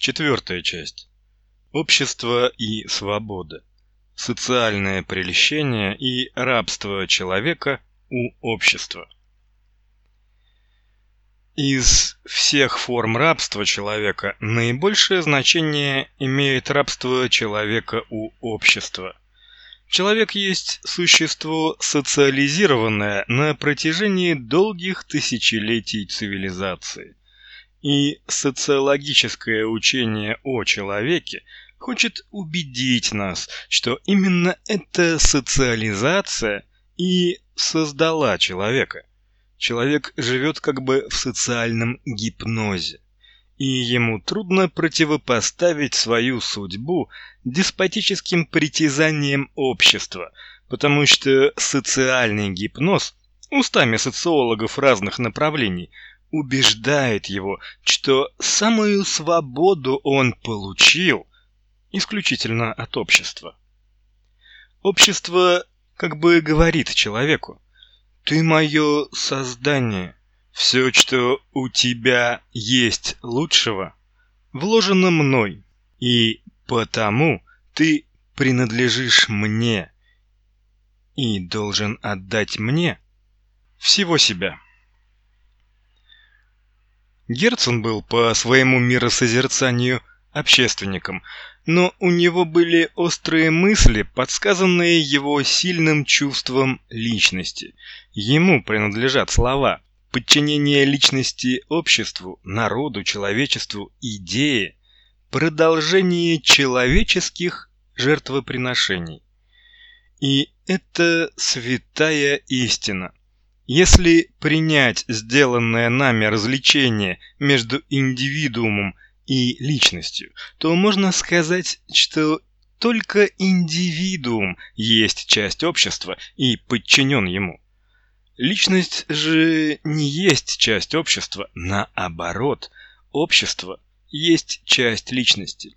Четвертая часть. Общество и свобода. Социальное прельщение и рабство человека у общества. Из всех форм рабства человека наибольшее значение имеет рабство человека у общества. Человек есть существо социализированное на протяжении долгих тысячелетий цивилизации. И социологическое учение о человеке хочет убедить нас, что именно эта социализация и создала человека. Человек живет как бы в социальном гипнозе, и ему трудно противопоставить свою судьбу деспотическим притязаниям общества, потому что социальный гипноз, устами социологов разных направлений, убеждает его, что самую свободу он получил исключительно от общества. Общество как бы говорит человеку: «Ты мое создание, все, что у тебя есть лучшего, вложено мной, и потому ты принадлежишь мне и должен отдать мне всего себя». Герцен был по своему миросозерцанию общественником, но у него были острые мысли, подсказанные его сильным чувством личности. Ему принадлежат слова: подчинение личности обществу, народу, человечеству, идее, продолжение человеческих жертвоприношений. И это святая истина. Если принять сделанное нами различение между индивидуумом и личностью, то можно сказать, что только индивидуум есть часть общества и подчинен ему. Личность же не есть часть общества, наоборот, общество есть часть личности.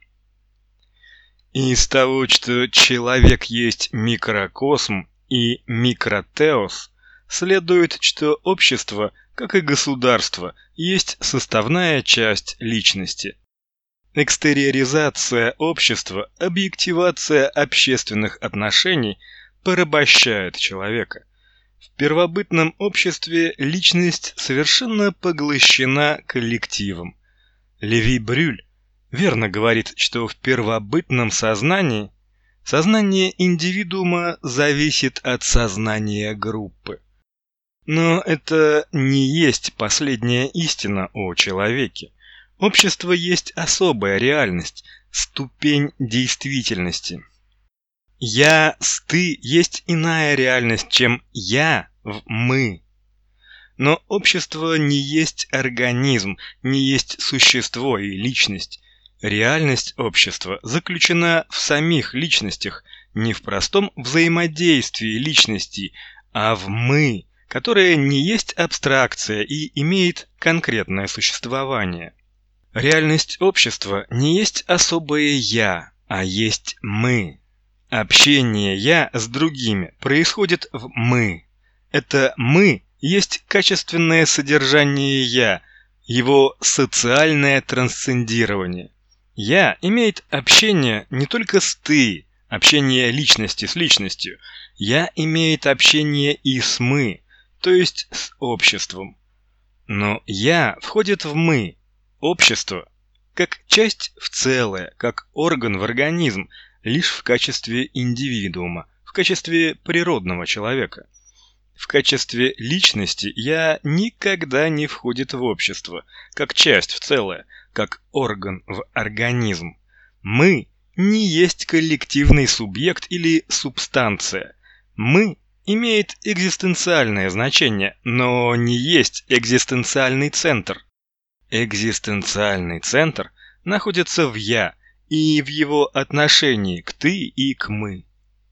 Из того, что человек есть микрокосм и микротеос, следует, что общество, как и государство, есть составная часть личности. Экстериоризация общества, объективация общественных отношений порабощает человека. В первобытном обществе личность совершенно поглощена коллективом. Леви-Брюль верно говорит, что в первобытном сознании сознание индивидуума зависит от сознания группы. Но это не есть последняя истина о человеке. Общество есть особая реальность, ступень действительности. «Я» с «ты» есть иная реальность, чем «я» в «мы». Но общество не есть организм, не есть существо и личность. Реальность общества заключена в самих личностях, не в простом взаимодействии личностей, а в «мы», которое не есть абстракция и имеет конкретное существование. Реальность общества не есть особое «я», а есть «мы». Общение «я» с другими происходит в «мы». Это «мы» есть качественное содержание «я», его социальное трансцендирование. «Я» имеет общение не только с «ты», общение личности с личностью. «Я» имеет общение и с «мы», то есть с обществом. Но «я» входит в «мы», общество, как часть в целое, как орган в организм, лишь в качестве индивидуума, в качестве природного человека. В качестве личности «я» никогда не входит в общество, как часть в целое, как орган в организм. «Мы» не есть коллективный субъект или субстанция. «Мы» имеет экзистенциальное значение, но не есть экзистенциальный центр. Экзистенциальный центр находится в «я» и в его отношении к «ты» и к «мы».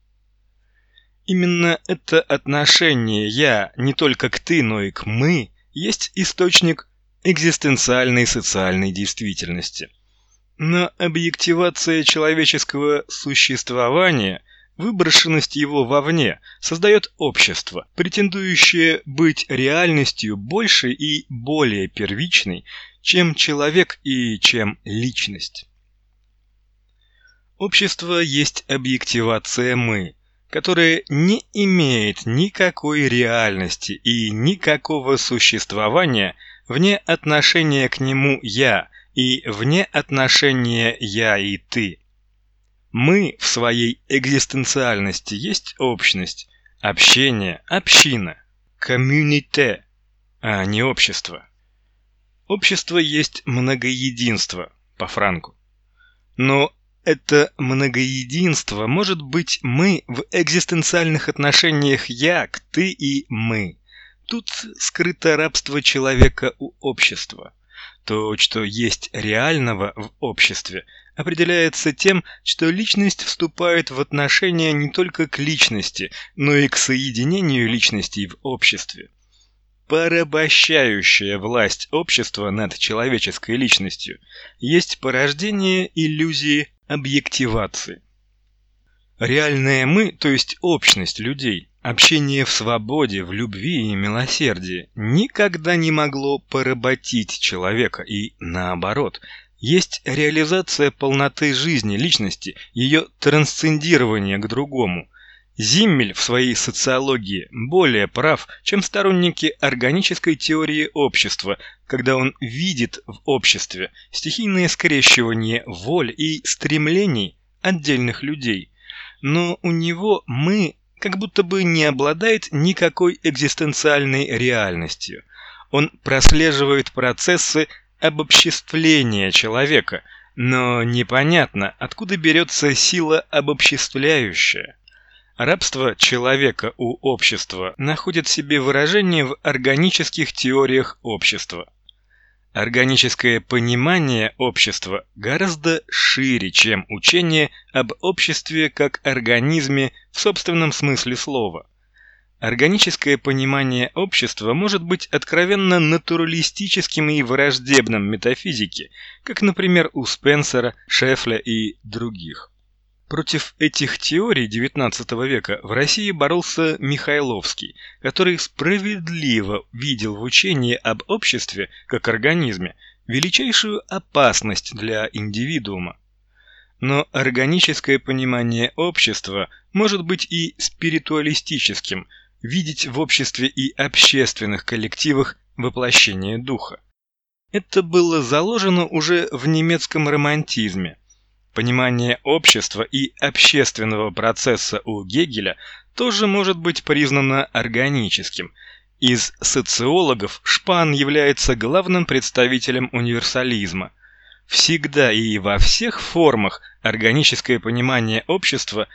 Именно это отношение «я» не только к «ты», но и к «мы» есть источник экзистенциальной социальной действительности. Но объективация человеческого существования Выброшенность его вовне создает общество, претендующее быть реальностью большей и более первичной, чем человек и чем личность. Общество есть объективация «мы», которая не имеет никакой реальности и никакого существования вне отношения к нему «я» и вне отношения «я» и «ты». Мы в своей экзистенциальности есть общность, общение, община, коммюните, а не общество. Общество есть многоединство, по Франку. Но это многоединство может быть мы в экзистенциальных отношениях «я» к «ты» и «мы». Тут скрыто рабство человека у общества. То, что есть реального в обществе, определяется тем, что личность вступает в отношения не только к личности, но и к соединению личностей в обществе. Порабощающая власть общества над человеческой личностью есть порождение иллюзии объективации. Реальное «мы», то есть общность людей, общение в свободе, в любви и милосердии, никогда не могло поработить человека, и наоборот, есть реализация полноты жизни личности, ее трансцендирование к другому. Зиммель в своей социологии более прав, чем сторонники органической теории общества, когда он видит в обществе стихийное скрещивание воль и стремлений отдельных людей. Но у него «мы» как будто бы не обладает никакой экзистенциальной реальностью. Он прослеживает процессы обобществления человека, но непонятно, откуда берется сила обобществляющая. Рабство человека у общества находит себе выражение в органических теориях общества. Органическое понимание общества гораздо шире, чем учение об обществе как организме в собственном смысле слова. Органическое понимание общества может быть откровенно натуралистическим и враждебным метафизике, как, например, у Спенсера, Шефля и других. Против этих теорий XIX века в России боролся Михайловский, который справедливо видел в учении об обществе как организме величайшую опасность для индивидуума. Но органическое понимание общества может быть и спиритуалистическим, видеть в обществе и общественных коллективах воплощение духа. Это было заложено уже в немецком романтизме. Понимание общества и общественного процесса у Гегеля тоже может быть признано органическим. Из социологов Шпан является главным представителем универсализма. Всегда и во всех формах органическое понимание общества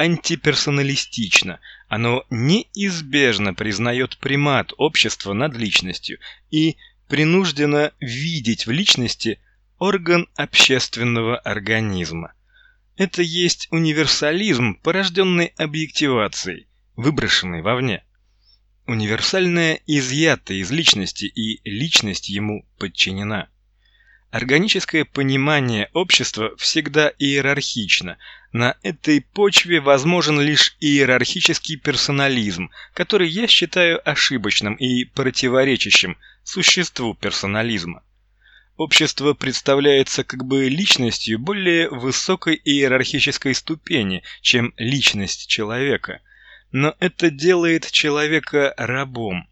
антиперсоналистично. Оно неизбежно признает примат общества над личностью и принуждено видеть в личности орган общественного организма. Это есть универсализм, порожденный объективацией, выброшенный вовне. Универсальное изъято из личности, и личность ему подчинена. Органическое понимание общества всегда иерархично. На этой почве возможен лишь иерархический персонализм, который я считаю ошибочным и противоречащим существу персонализма. Общество представляется как бы личностью более высокой иерархической ступени, чем личность человека, но это делает человека рабом.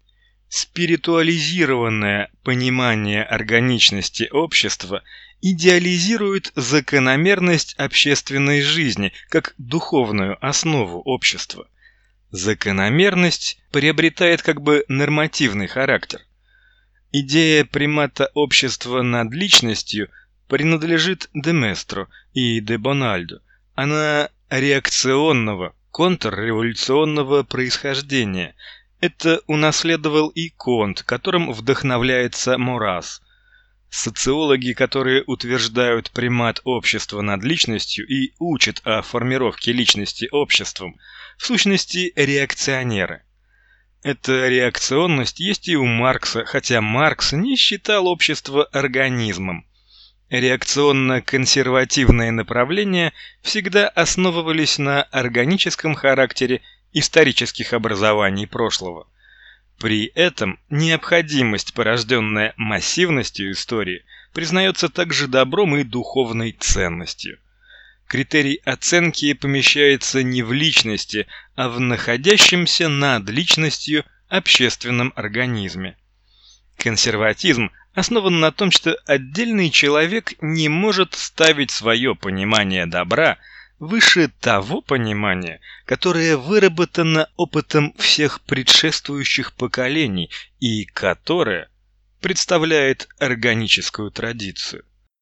Спиритуализированное понимание органичности общества идеализирует закономерность общественной жизни как духовную основу общества. Закономерность приобретает как бы нормативный характер. Идея примата общества над личностью принадлежит де Местро и де Бональду. Она реакционного, контрреволюционного происхождения. Это унаследовал и Конт, которым вдохновляется Морас. Социологи, которые утверждают примат общества над личностью и учат о формировке личности обществом, в сущности реакционеры. Эта реакционность есть и у Маркса, хотя Маркс не считал общество организмом. Реакционно-консервативные направления всегда основывались на органическом характере исторических образований прошлого. При этом необходимость, порожденная массивностью истории, признается также добром и духовной ценностью. Критерий оценки помещается не в личности, а в находящемся над личностью общественном организме. Консерватизм основан на том, что отдельный человек не может ставить свое понимание добра выше того понимания, которое выработано опытом всех предшествующих поколений и которое представляет органическую традицию.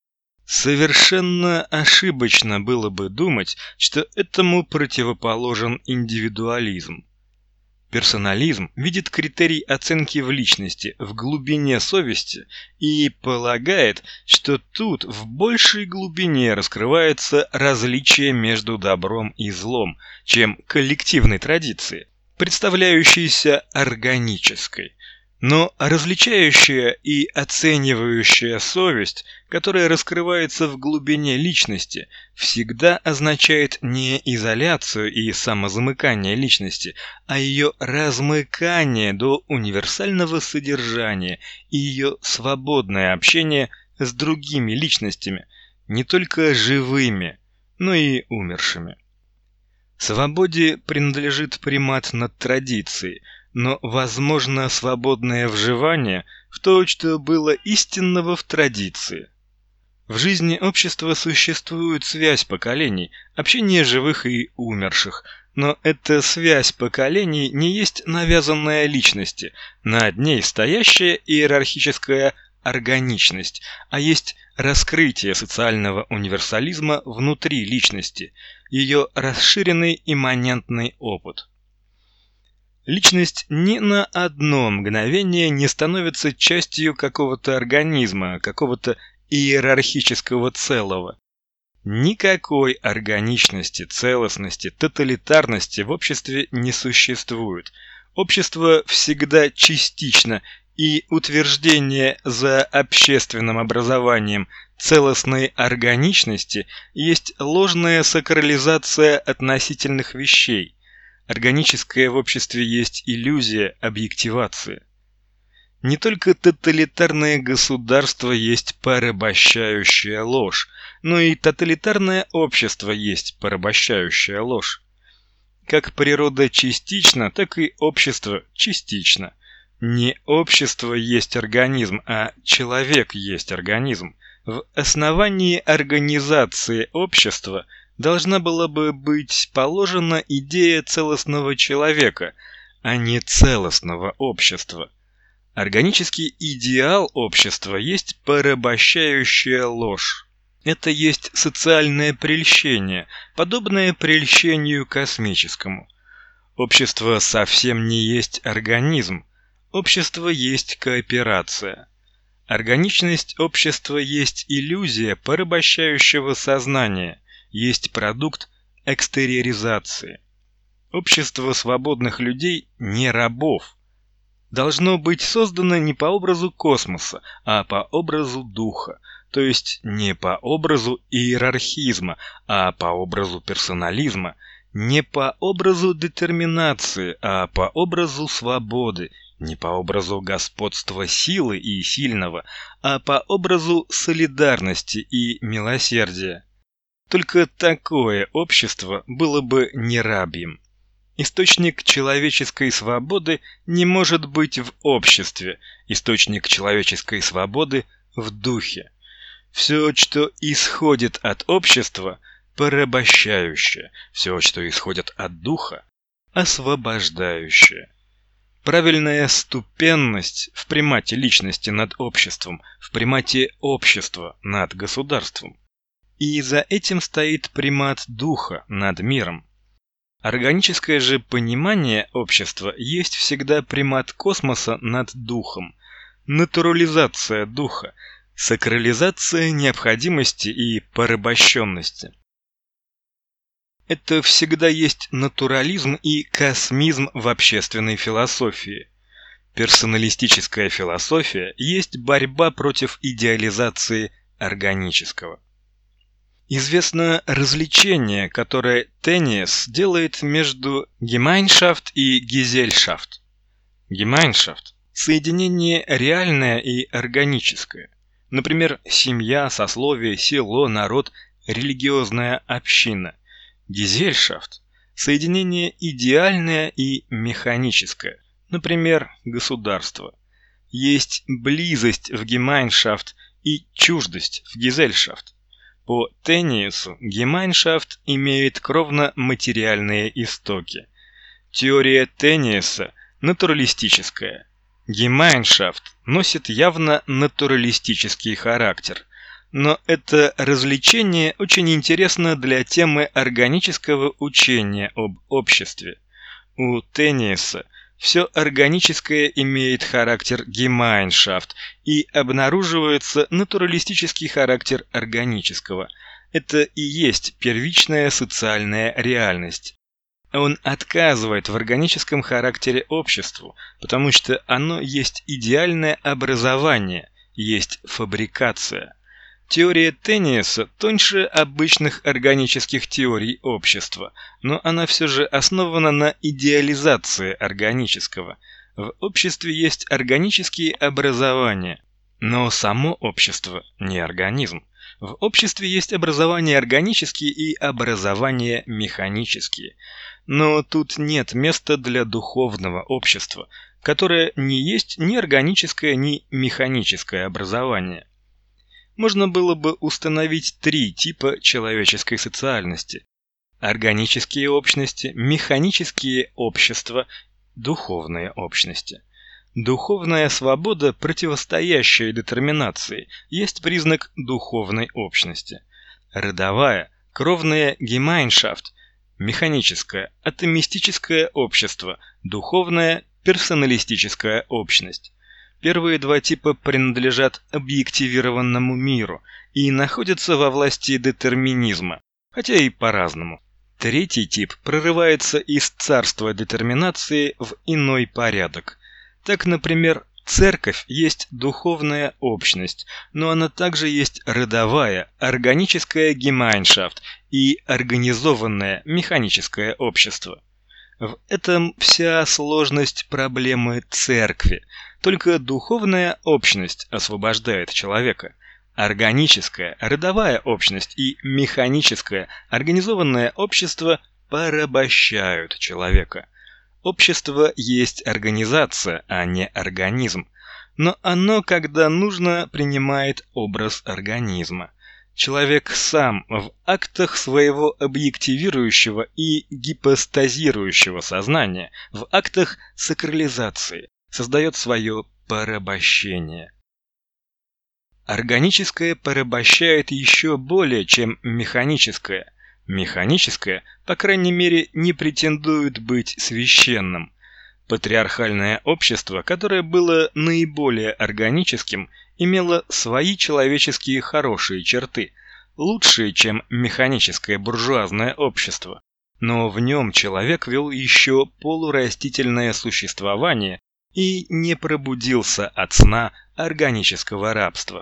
Совершенно ошибочно было бы думать, что этому противоположен индивидуализм. Персонализм видит критерий оценки в личности, в глубине совести и полагает, что тут в большей глубине раскрывается различие между добром и злом, чем коллективной традиции, представляющейся органической. Но различающая и оценивающая совесть, которая раскрывается в глубине личности, всегда означает не изоляцию и самозамыкание личности, а ее размыкание до универсального содержания и ее свободное общение с другими личностями, не только живыми, но и умершими. Свободе принадлежит примат над традицией, но возможно свободное вживание в то, что было истинного в традиции. В жизни общества существует связь поколений, общение живых и умерших, но эта связь поколений не есть навязанная личности, над ней стоящая иерархическая органичность, а есть раскрытие социального универсализма внутри личности, ее расширенный имманентный опыт. Личность ни на одно мгновение не становится частью какого-то организма, какого-то иерархического целого. Никакой органичности, целостности, тоталитарности в обществе не существует. Общество всегда частично, и утверждение за общественным образованием целостной органичности есть ложная сакрализация относительных вещей. Органическое в обществе есть иллюзия объективации. Не только тоталитарное государство есть порабощающая ложь, но и тоталитарное общество есть порабощающая ложь. Как природа частична, так и общество частично. Не общество есть организм, а человек есть организм. В основании организации общества должна была бы быть положена идея целостного человека, а не целостного общества. Органический идеал общества есть порабощающая ложь. Это есть социальное прельщение, подобное прельщению космическому. Общество совсем не есть организм. Общество есть кооперация. Органичность общества есть иллюзия порабощающего сознания, есть продукт экстериоризации. Общество свободных людей не рабов. Должно быть создано не по образу космоса, а по образу духа, то есть не по образу иерархизма, а по образу персонализма, не по образу детерминации, а по образу свободы, не по образу господства силы и сильного, а по образу солидарности и милосердия. Только такое общество было бы не рабьим. Источник человеческой свободы не может быть в обществе, источник человеческой свободы в духе. Все, что исходит от общества, порабощающее, все, что исходит от духа, освобождающее. Правильная ступенность в примате личности над обществом, в примате общества над государством. И за этим стоит примат духа над миром. Органическое же понимание общества есть всегда примат космоса над духом, натурализация духа, сакрализация необходимости и порабощенности. Это всегда есть натурализм и космизм в общественной философии. Персоналистическая философия есть борьба против идеализации органического. Известно развлечение, которое Тенниес делает между Gemeinschaft и Gesellschaft. Gemeinschaft – соединение реальное и органическое. Например, семья, сословие, село, народ, религиозная община. Gesellschaft – соединение идеальное и механическое. Например, государство. Есть близость в Gemeinschaft и чуждость в Gesellschaft. По Тенниесу Gemeinschaft имеет кровно-материальные истоки. Теория Тенниеса натуралистическая. Gemeinschaft носит явно натуралистический характер. Но это развлечение очень интересно для темы органического учения об обществе. У Тенниеса все органическое имеет характер Gemeinschaft и обнаруживается натуралистический характер органического. Это и есть первичная социальная реальность. Он отказывает в органическом характере обществу, потому что оно есть идеальное образование, есть фабрикация. Теория Тенниеса тоньше обычных органических теорий общества, но она все же основана на идеализации органического. В обществе есть органические образования, но само общество не организм. В обществе есть образования органические и образования механические. Но тут нет места для духовного общества, которое не есть ни органическое, ни механическое образование. Можно было бы установить 3 типа человеческой социальности: органические общности, механические общества, духовные общности. Духовная свобода, противостоящая детерминации, есть признак духовной общности. Родовая, кровная Gemeinschaft, механическое, атомистическое общество, духовная, персоналистическая общность. Первые 2 типа принадлежат объективированному миру и находятся во власти детерминизма, хотя и по-разному. 3-й тип прорывается из царства детерминации в иной порядок. Так, например, церковь есть духовная общность, но она также есть родовая, органическая Gemeinschaft и организованное механическое общество. В этом вся сложность проблемы церкви. Только духовная общность освобождает человека. Органическая, родовая общность и механическое, организованное общество порабощают человека. Общество есть организация, а не организм. Но оно, когда нужно, принимает образ организма. Человек сам в актах своего объективирующего и гипостазирующего сознания, в актах сакрализации, создает свое порабощение. Органическое порабощает еще более, чем механическое. Механическое, по крайней мере, не претендует быть священным. Патриархальное общество, которое было наиболее органическим, имело свои человеческие хорошие черты, лучшие, чем механическое буржуазное общество. Но в нем человек вел еще полурастительное существование и не пробудился от сна органического рабства.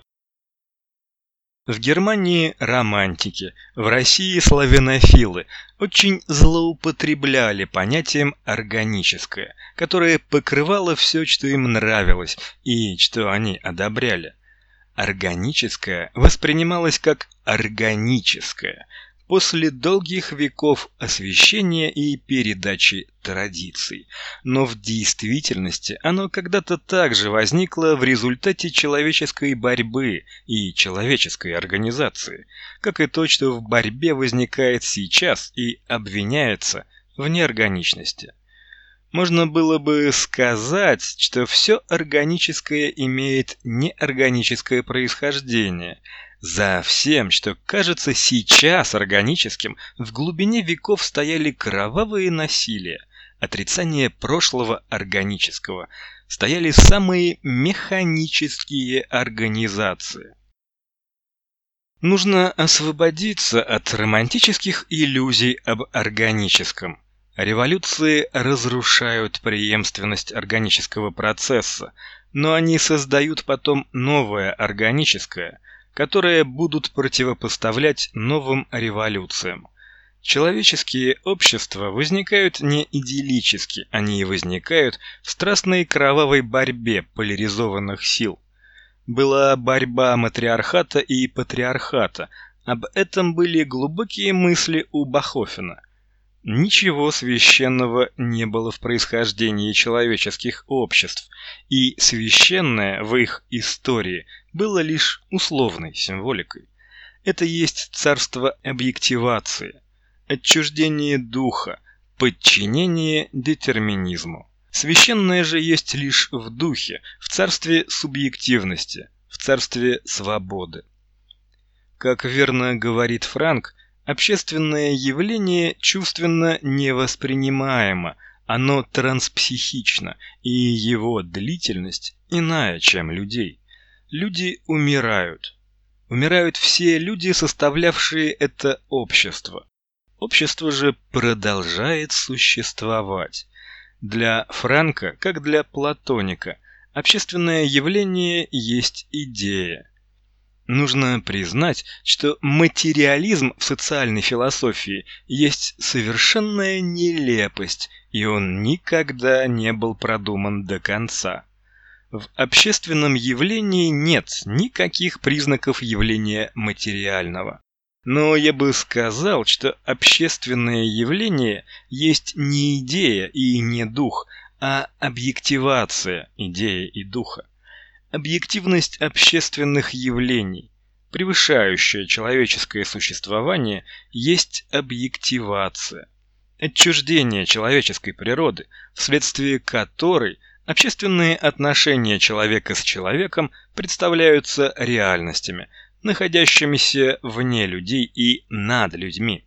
В Германии романтики, в России славянофилы очень злоупотребляли понятием «органическое», которое покрывало все, что им нравилось и что они одобряли. Органическое воспринималось как органическое после долгих веков освящения и передачи традиций. Но в действительности оно когда-то также возникло в результате человеческой борьбы и человеческой организации, как и то, что в борьбе возникает сейчас и обвиняется в неорганичности. Можно было бы сказать, что все органическое имеет неорганическое происхождение. За всем, что кажется сейчас органическим, в глубине веков стояли кровавые насилия, отрицание прошлого органического, стояли самые механические организации. Нужно освободиться от романтических иллюзий об органическом. Революции разрушают преемственность органического процесса, но они создают потом новое органическое, которые будут противопоставлять новым революциям. Человеческие общества возникают не идиллически, они возникают в страстной кровавой борьбе поляризованных сил. Была борьба матриархата и патриархата, об этом были глубокие мысли у Бахофена. Ничего священного не было в происхождении человеческих обществ, и священное в их истории было лишь условной символикой. Это есть царство объективации, отчуждение духа, подчинение детерминизму. Священное же есть лишь в духе, в царстве субъективности, в царстве свободы. Как верно говорит Франк, общественное явление чувственно невоспринимаемо, оно транспсихично, и его длительность иная, чем людей. Люди умирают. Умирают все люди, составлявшие это общество. Общество же продолжает существовать. Для Франка, как для платоника, общественное явление есть идея. Нужно признать, что материализм в социальной философии есть совершенная нелепость, и он никогда не был продуман до конца. В общественном явлении нет никаких признаков явления материального. Но я бы сказал, что общественное явление есть не идея и не дух, а объективация идеи и духа. Объективность общественных явлений, превышающая человеческое существование, есть объективация, отчуждение человеческой природы, вследствие которой общественные отношения человека с человеком представляются реальностями, находящимися вне людей и над людьми.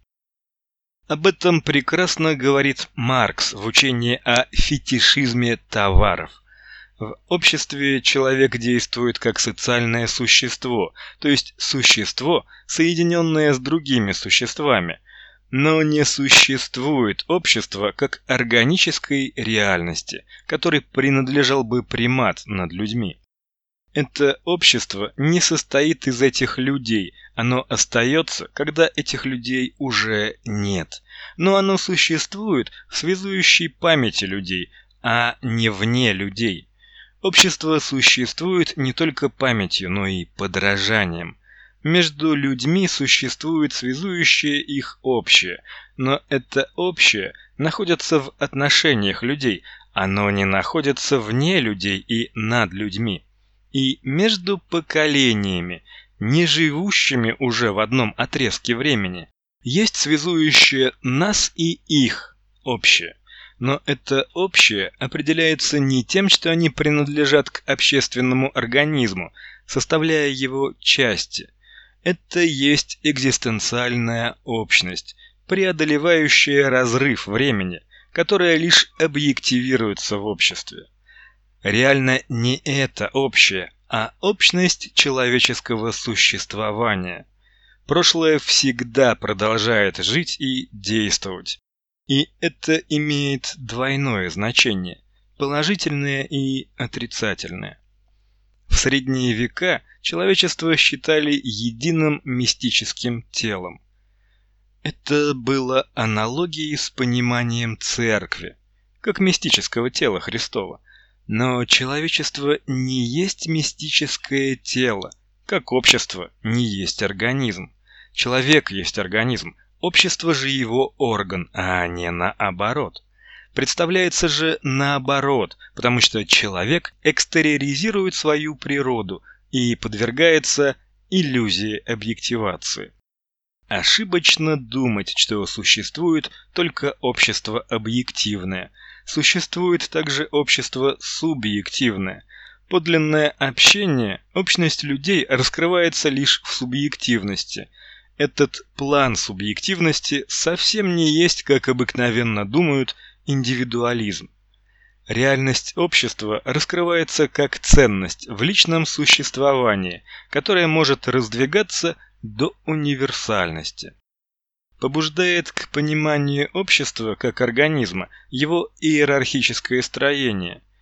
Об этом прекрасно говорит Маркс в учении о фетишизме товаров. В обществе человек действует как социальное существо, то есть существо, соединенное с другими существами, но не существует общество как органической реальности, которой принадлежал бы примат над людьми. Это общество не состоит из этих людей, оно остается, когда этих людей уже нет. Но оно существует в связующей памяти людей, а не вне людей. Общество существует не только памятью, но и подражанием. Между людьми существует связующее их общее, но это общее находится в отношениях людей, оно не находится вне людей и над людьми. И между поколениями, не живущими уже в одном отрезке времени, есть связующее нас и их общее. Но это общее определяется не тем, что они принадлежат к общественному организму, составляя его части. Это есть экзистенциальная общность, преодолевающая разрыв времени, которая лишь объективируется в обществе. Реально не это общее, а общность человеческого существования. Прошлое всегда продолжает жить и действовать. И это имеет двойное значение – положительное и отрицательное. В средние века человечество считали единым мистическим телом. Это было аналогией с пониманием церкви, как мистического тела Христова. Но человечество не есть мистическое тело, как общество не есть организм. Человек есть организм, общество же его орган, а не наоборот. Представляется же наоборот, потому что человек экстериоризирует свою природу и подвергается иллюзии объективации. Ошибочно думать, что существует только общество объективное. Существует также общество субъективное. Подлинное общение, общность людей раскрывается лишь в субъективности. Этот план субъективности совсем не есть, как обыкновенно думают, индивидуализм. Реальность общества раскрывается как ценность в личном существовании, которая может раздвигаться до универсальности. Побуждает к пониманию общества как организма его иерархическое строение.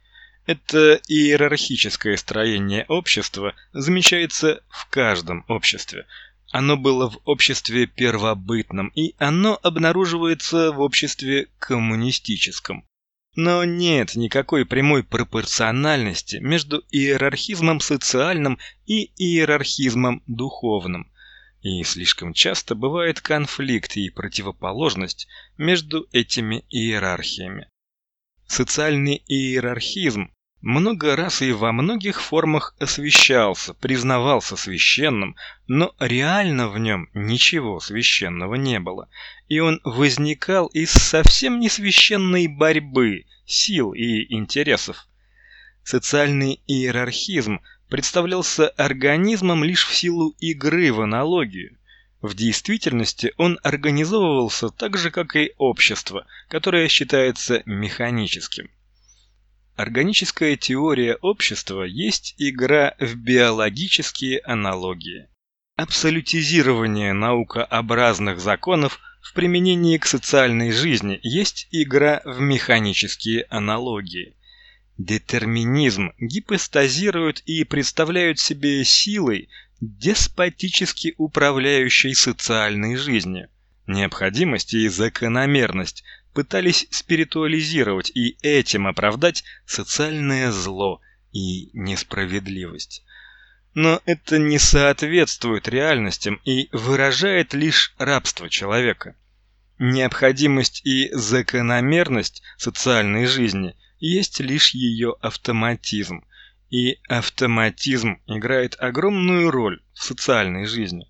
Это иерархическое строение общества замечается в каждом обществе. Оно было в обществе первобытном, и оно обнаруживается в обществе коммунистическом. Но нет никакой прямой пропорциональности между иерархизмом социальным и иерархизмом духовным. И слишком часто бывает конфликт и противоположность между этими иерархиями. Социальный иерархизм много раз и во многих формах освящался, признавался священным, но реально в нем ничего священного не было, и он возникал из совсем не священной борьбы, сил и интересов. Социальный иерархизм представлялся организмом лишь в силу игры в аналогию. В действительности он организовывался так же, как и общество, которое считается механическим. Органическая теория общества есть игра в биологические аналогии. Абсолютизирование наукообразных законов в применении к социальной жизни есть игра в механические аналогии. Детерминизм гипостазирует и представляют себе силой, деспотически управляющей социальной жизнью. Необходимость и закономерность пытались спиритуализировать и этим оправдать социальное зло и несправедливость. Но это не соответствует реальностям и выражает лишь рабство человека. Необходимость и закономерность социальной жизни есть лишь ее автоматизм, и автоматизм играет огромную роль в социальной жизни.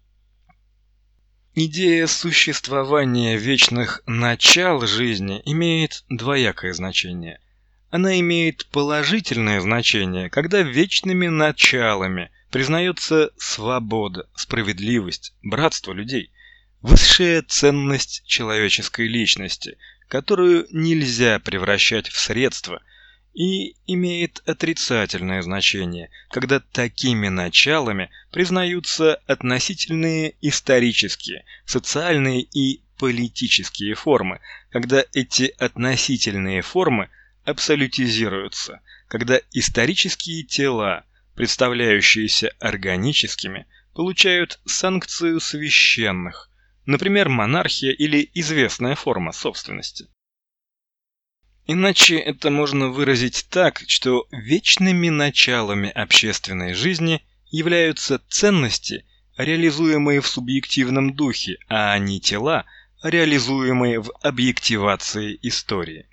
Идея существования вечных начал жизни имеет двоякое значение. Она имеет положительное значение, когда вечными началами признается свобода, справедливость, братство людей, высшая ценность человеческой личности, которую нельзя превращать в средство, и имеет отрицательное значение, когда такими началами признаются относительные исторические, социальные и политические формы, когда эти относительные формы абсолютизируются, когда исторические тела, представляющиеся органическими, получают санкцию священных, например, монархия или известная форма собственности. Иначе это можно выразить так, что вечными началами общественной жизни являются ценности, реализуемые в субъективном духе, а не тела, реализуемые в объективации истории.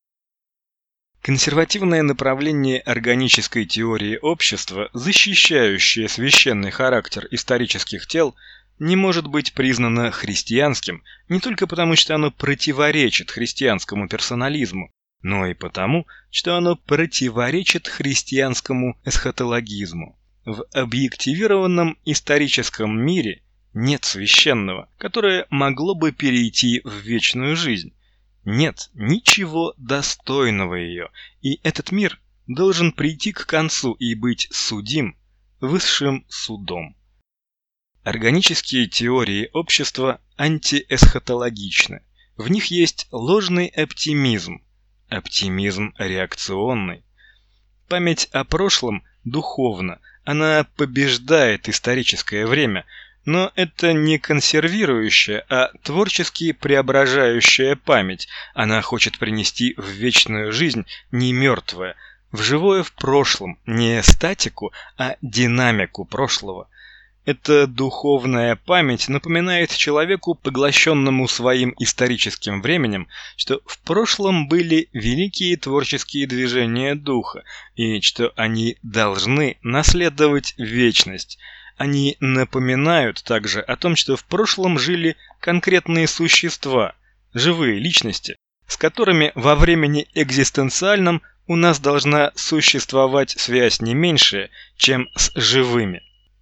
Консервативное направление органической теории общества, защищающее священный характер исторических тел, не может быть признано христианским не только потому, что оно противоречит христианскому персонализму, но и потому, что оно противоречит христианскому эсхатологизму. В объективированном историческом мире нет священного, которое могло бы перейти в вечную жизнь. Нет ничего достойного ее, и этот мир должен прийти к концу и быть судим высшим судом. Органические теории общества антиэсхатологичны. В них есть ложный оптимизм, оптимизм реакционный. Память о прошлом духовна, она побеждает историческое время, но это не консервирующая, а творчески преображающая память. Она хочет принести в вечную жизнь не мертвое, в живое в прошлом, не статику, а динамику прошлого. Эта духовная память напоминает человеку, поглощенному своим историческим временем, что в прошлом были великие творческие движения духа, и что они должны наследовать вечность. Они напоминают также о том, что в прошлом жили конкретные существа, живые личности, с которыми во времени экзистенциальном у нас должна существовать связь не меньшая, чем с живыми.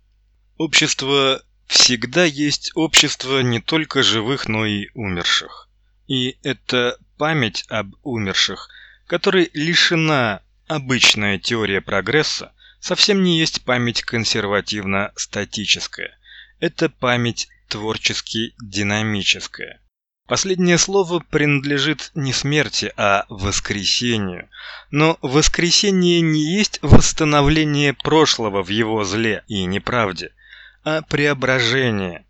Общество всегда есть общество не только живых, но и умерших. И это память об умерших, которой лишена обычная теория прогресса, совсем не есть память консервативно-статическая. Это память творчески динамическая. Последнее слово принадлежит не смерти, а воскресению. Но воскресение не есть восстановление прошлого в его зле и неправде, а преображение.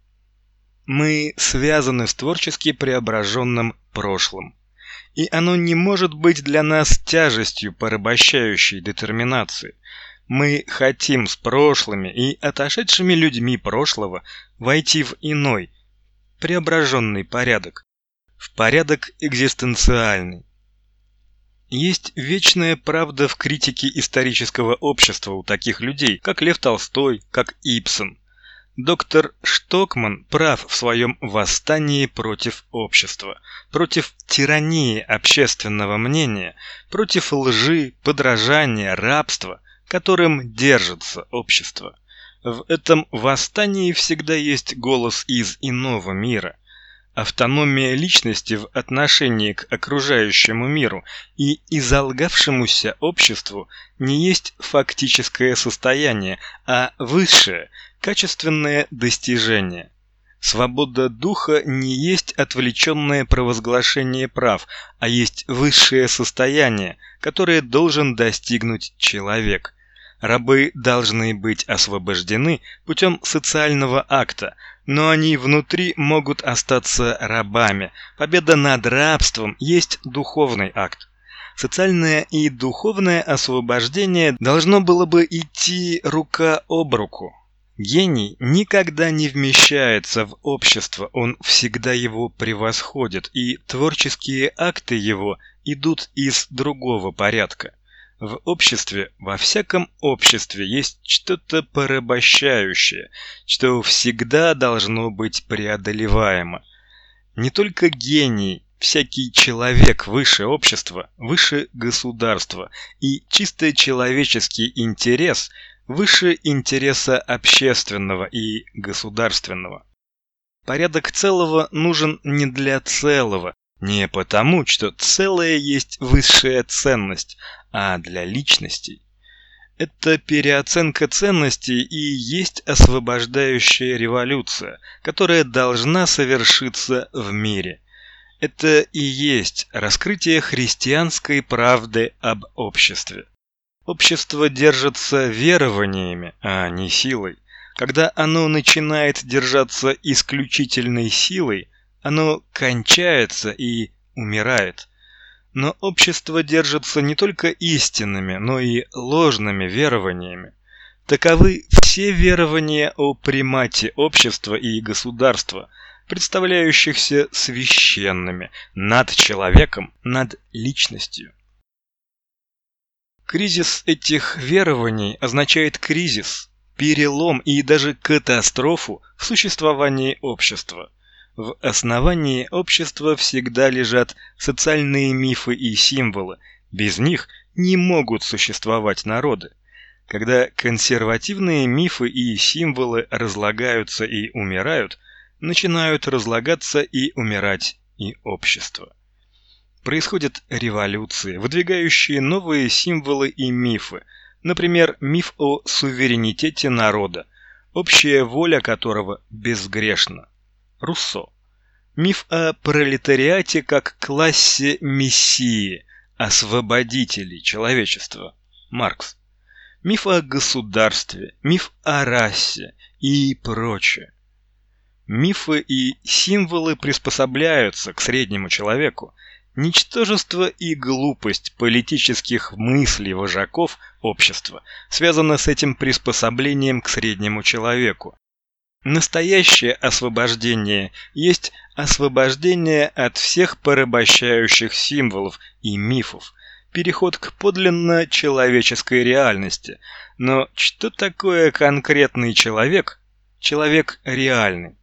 Мы связаны с творчески преображенным прошлым. И оно не может быть для нас тяжестью порабощающей детерминации. Мы хотим с прошлыми и отошедшими людьми прошлого войти в иной, преображенный порядок, в порядок экзистенциальный. Есть вечная правда в критике исторического общества у таких людей, как Лев Толстой, как Ибсен. Доктор Штокман прав в своем восстании против общества, против тирании общественного мнения, против лжи, подражания, рабства, которым держится общество. В этом восстании всегда есть голос из иного мира. Автономия личности в отношении к окружающему миру и изолгавшемуся обществу не есть фактическое состояние, а высшее, качественное достижение. Свобода духа не есть отвлеченное провозглашение прав, а есть высшее состояние, которое должен достигнуть человек. Рабы должны быть освобождены путем социального акта, но они внутри могут остаться рабами. Победа над рабством есть духовный акт. Социальное и духовное освобождение должно было бы идти рука об руку. Гений никогда не вмещается в общество, он всегда его превосходит, и творческие акты его идут из другого порядка. В обществе, во всяком обществе есть что-то порабощающее, что всегда должно быть преодолеваемо. Не только гений, всякий человек выше общества, выше государства, и чисто человеческий интерес выше интереса общественного и государственного. Порядок целого нужен не для целого, не потому, что целое есть высшая ценность, а для личностей. Это переоценка ценностей и есть освобождающая революция, которая должна совершиться в мире. Это и есть раскрытие христианской правды об обществе. Общество держится верованиями, а не силой. Когда оно начинает держаться исключительной силой, оно кончается и умирает. Но общество держится не только истинными, но и ложными верованиями. Таковы все верования о примате общества и государства, представляющихся священными над человеком, над личностью. Кризис этих верований означает кризис, перелом и даже катастрофу в существовании общества. В основании общества всегда лежат социальные мифы и символы. Без них не могут существовать народы. Когда консервативные мифы и символы разлагаются и умирают, начинают разлагаться и умирать и общество. Происходят революции, выдвигающие новые символы и мифы. Например, миф о суверенитете народа, общая воля которого безгрешна. Руссо. Миф о пролетариате как классе мессии, освободителей человечества. Маркс. Миф о государстве, миф о расе и прочее. Мифы и символы приспособляются к среднему человеку. Ничтожество и глупость политических мыслей вожаков общества связано с этим приспособлением к среднему человеку. Настоящее освобождение есть освобождение от всех порабощающих символов и мифов, переход к подлинно человеческой реальности. Но что такое конкретный человек? Человек реальный.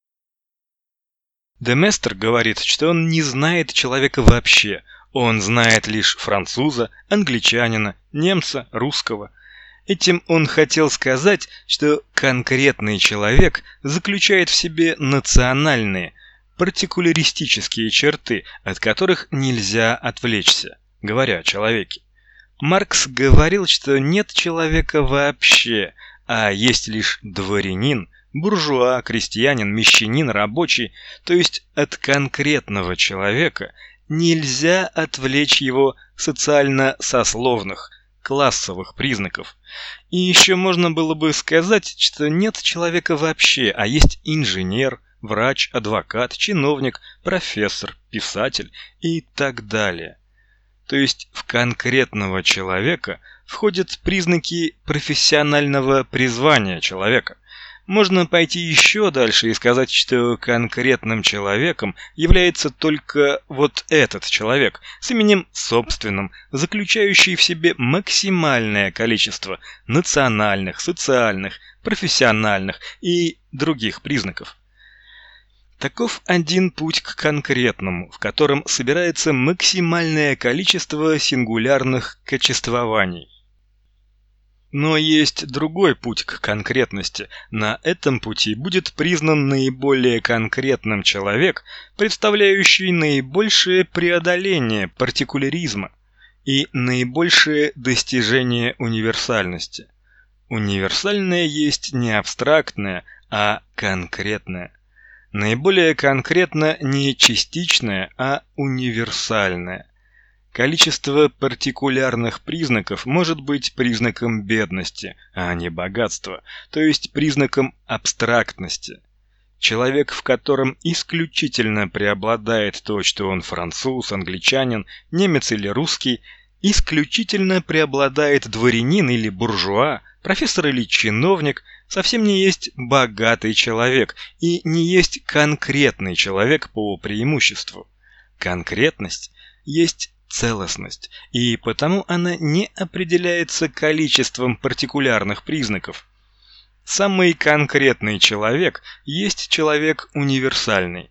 Деместр говорит, что он не знает человека вообще, он знает лишь француза, англичанина, немца, русского. Этим он хотел сказать, что конкретный человек заключает в себе национальные, партикуляристические черты, от которых нельзя отвлечься, говоря о человеке. Маркс говорил, что нет человека вообще, а есть лишь дворянин, буржуа, крестьянин, мещанин, рабочий, то есть от конкретного человека нельзя отвлечь его социально-сословных, классовых признаков. И еще можно было бы сказать, что нет человека вообще, а есть инженер, врач, адвокат, чиновник, профессор, писатель и так далее. То есть в конкретного человека входят признаки профессионального призвания человека. Можно пойти еще дальше и сказать, что конкретным человеком является только вот этот человек с именем собственным, заключающий в себе максимальное количество национальных, социальных, профессиональных и других признаков. Таков один путь к конкретному, в котором собирается максимальное количество сингулярных качествований. Но есть другой путь к конкретности. На этом пути будет признан наиболее конкретным человек, представляющий наибольшее преодоление партикуляризма и наибольшее достижение универсальности. Универсальное есть не абстрактное, а конкретное. Наиболее конкретно не частичное, а универсальное. Количество партикулярных признаков может быть признаком бедности, а не богатства, то есть признаком абстрактности. Человек, в котором исключительно преобладает то, что он француз, англичанин, немец или русский, исключительно преобладает дворянин или буржуа, профессор или чиновник, совсем не есть богатый человек и не есть конкретный человек по преимуществу. Конкретность есть целостность, и потому она не определяется количеством партикулярных признаков. Самый конкретный человек есть человек универсальный,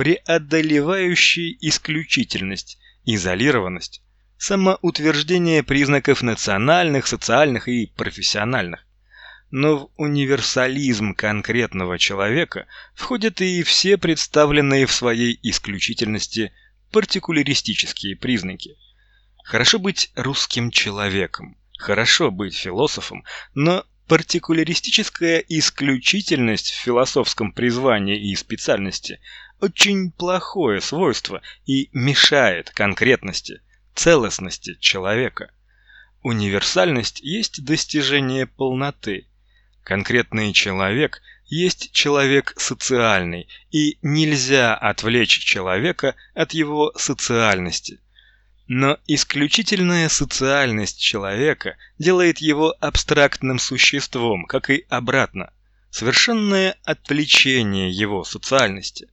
преодолевающий исключительность, изолированность, самоутверждение признаков национальных, социальных и профессиональных. Но в универсализм конкретного человека входят и все представленные в своей исключительности партикуляристические признаки. Хорошо быть русским человеком, хорошо быть философом, но партикуляристическая исключительность в философском призвании и специальности очень плохое свойство и мешает конкретности, целостности человека. Универсальность есть достижение полноты. Конкретный человек есть человек социальный, и нельзя отвлечь человека от его социальности. Но исключительная социальность человека делает его абстрактным существом, как и обратно, совершенное отвлечение его социальности.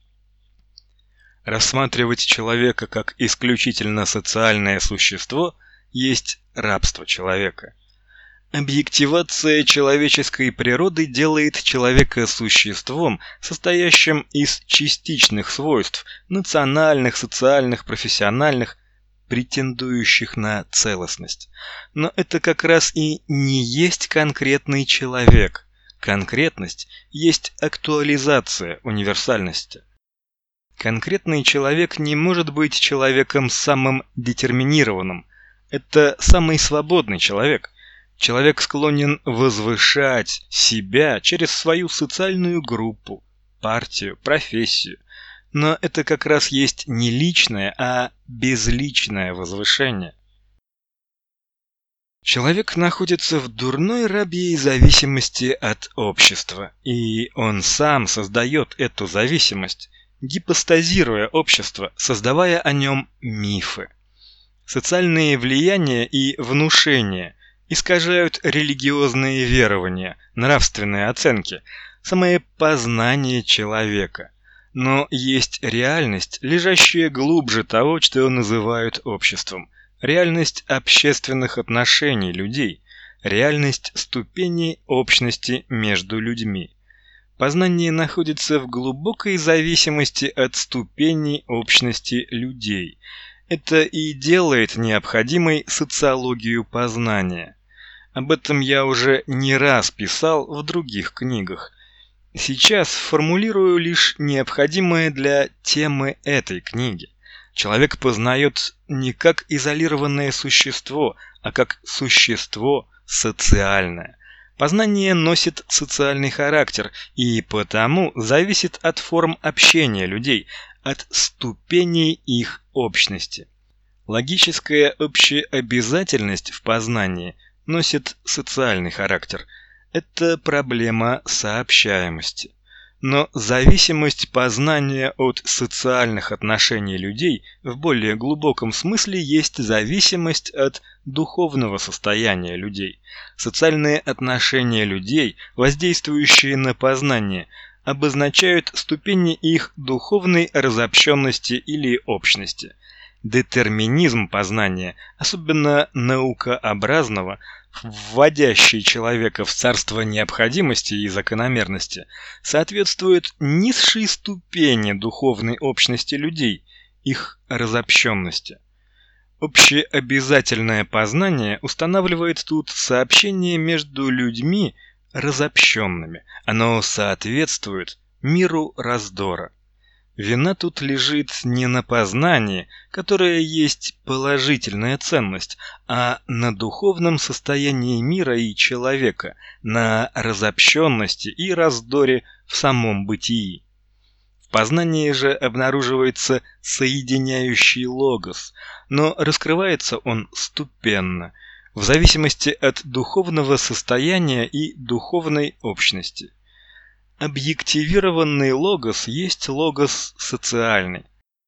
Рассматривать человека как исключительно социальное существо есть рабство человека. Объективация человеческой природы делает человека существом, состоящим из частичных свойств, национальных, социальных, профессиональных, претендующих на целостность. Но это как раз и не есть конкретный человек. Конкретность есть актуализация универсальности. Конкретный человек не может быть человеком самым детерминированным. Это самый свободный человек. Человек склонен возвышать себя через свою социальную группу, партию, профессию. Но это как раз есть не личное, а безличное возвышение. Человек находится в дурной рабьей зависимости от общества, и он сам создает эту зависимость, гипостазируя общество, создавая о нем мифы. Социальные влияния и внушения искажают религиозные верования, нравственные оценки, самое познание человека. Но есть реальность, лежащая глубже того, что называют обществом. Реальность общественных отношений людей, реальность ступеней общности между людьми. Познание находится в глубокой зависимости от ступеней общности людей. Это и делает необходимой социологию познания. Об этом я уже не раз писал в других книгах. Сейчас формулирую лишь необходимое для темы этой книги. Человек познает не как изолированное существо, а как существо социальное. Познание носит социальный характер и потому зависит от форм общения людей, от ступеней их общности. Логическая общеобязательность в познании носит социальный характер. Это проблема сообщаемости. Но зависимость познания от социальных отношений людей в более глубоком смысле есть зависимость от духовного состояния людей. Социальные отношения людей, воздействующие на познание, обозначают ступени их духовной разобщенности или общности. Детерминизм познания, особенно наукообразного, вводящий человека в царство необходимости и закономерности, соответствует низшей ступени духовной общности людей, их разобщенности. Общеобязательное познание устанавливает тут сообщение между людьми разобщенными. Оно соответствует миру раздора. Вина тут лежит не на познании, которое есть положительная ценность, а на духовном состоянии мира и человека, на разобщенности и раздоре в самом бытии. В познании же обнаруживается соединяющий логос, но раскрывается он ступенно, в зависимости от духовного состояния и духовной общности. Объективированный логос есть логос социальный.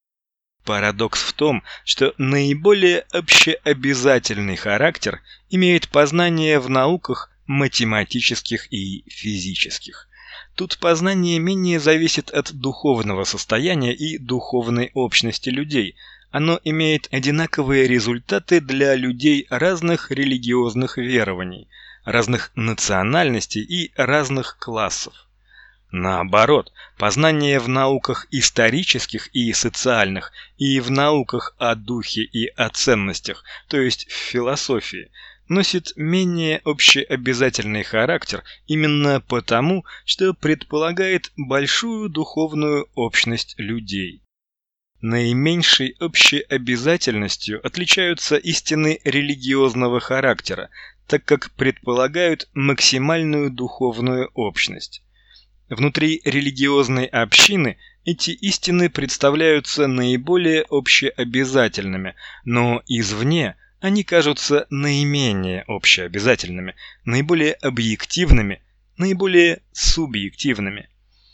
Парадокс в том, что наиболее общеобязательный характер имеет познание в науках математических и физических. Тут познание менее зависит от духовного состояния и духовной общности людей. Оно имеет одинаковые результаты для людей разных религиозных верований, разных национальностей и разных классов. Наоборот, познание в науках исторических и социальных и в науках о духе и о ценностях, то есть в философии, носит менее общеобязательный характер именно потому, что предполагает большую духовную общность людей. Наименьшей общеобязательностью отличаются истины религиозного характера, так как предполагают максимальную духовную общность. Внутри религиозной общины эти истины представляются наиболее общеобязательными, но извне они кажутся наименее общеобязательными, наиболее объективными, наиболее субъективными.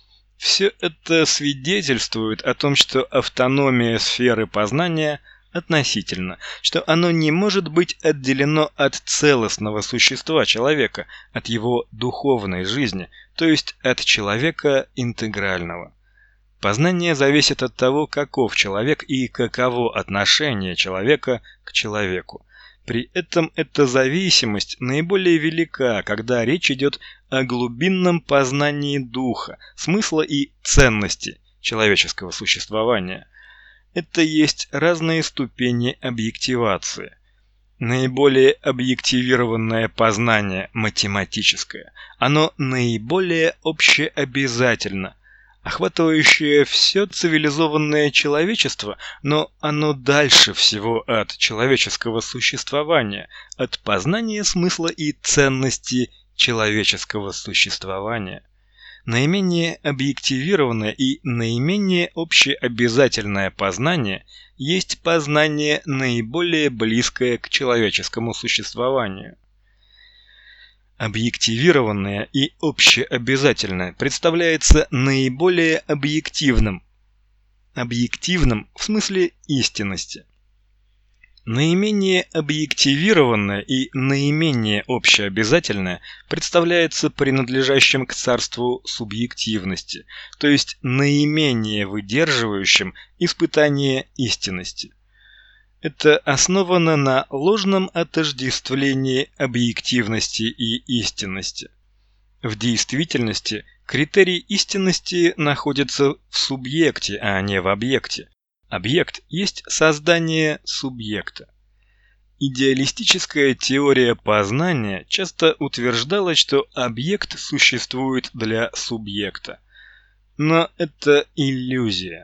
Все это свидетельствует о том, что автономия сферы познания относительно, что оно не может быть отделено от целостного существа человека, от его духовной жизни, то есть от человека интегрального. Познание зависит от того, каков человек и каково отношение человека к человеку. При этом эта зависимость наиболее велика, когда речь идет о глубинном познании духа, смысла и ценности человеческого существования. Это есть разные ступени объективации. Наиболее объективированное познание математическое, оно наиболее общеобязательно, охватывающее все цивилизованное человечество, но оно дальше всего от человеческого существования, от познания смысла и ценности человеческого существования. Наименее объективированное и наименее общеобязательное познание есть познание наиболее близкое к человеческому существованию. Объективированное и общеобязательное представляется наиболее объективным. Объективным в смысле истинности. Наименее объективированное и наименее общеобязательное представляется принадлежащим к царству субъективности, то есть наименее выдерживающим испытание истинности. Это основано на ложном отождествлении объективности и истинности. В действительности критерий истинности находится в субъекте, а не в объекте. Объект есть создание субъекта. Идеалистическая теория познания часто утверждала, что объект существует для субъекта. Но это иллюзия.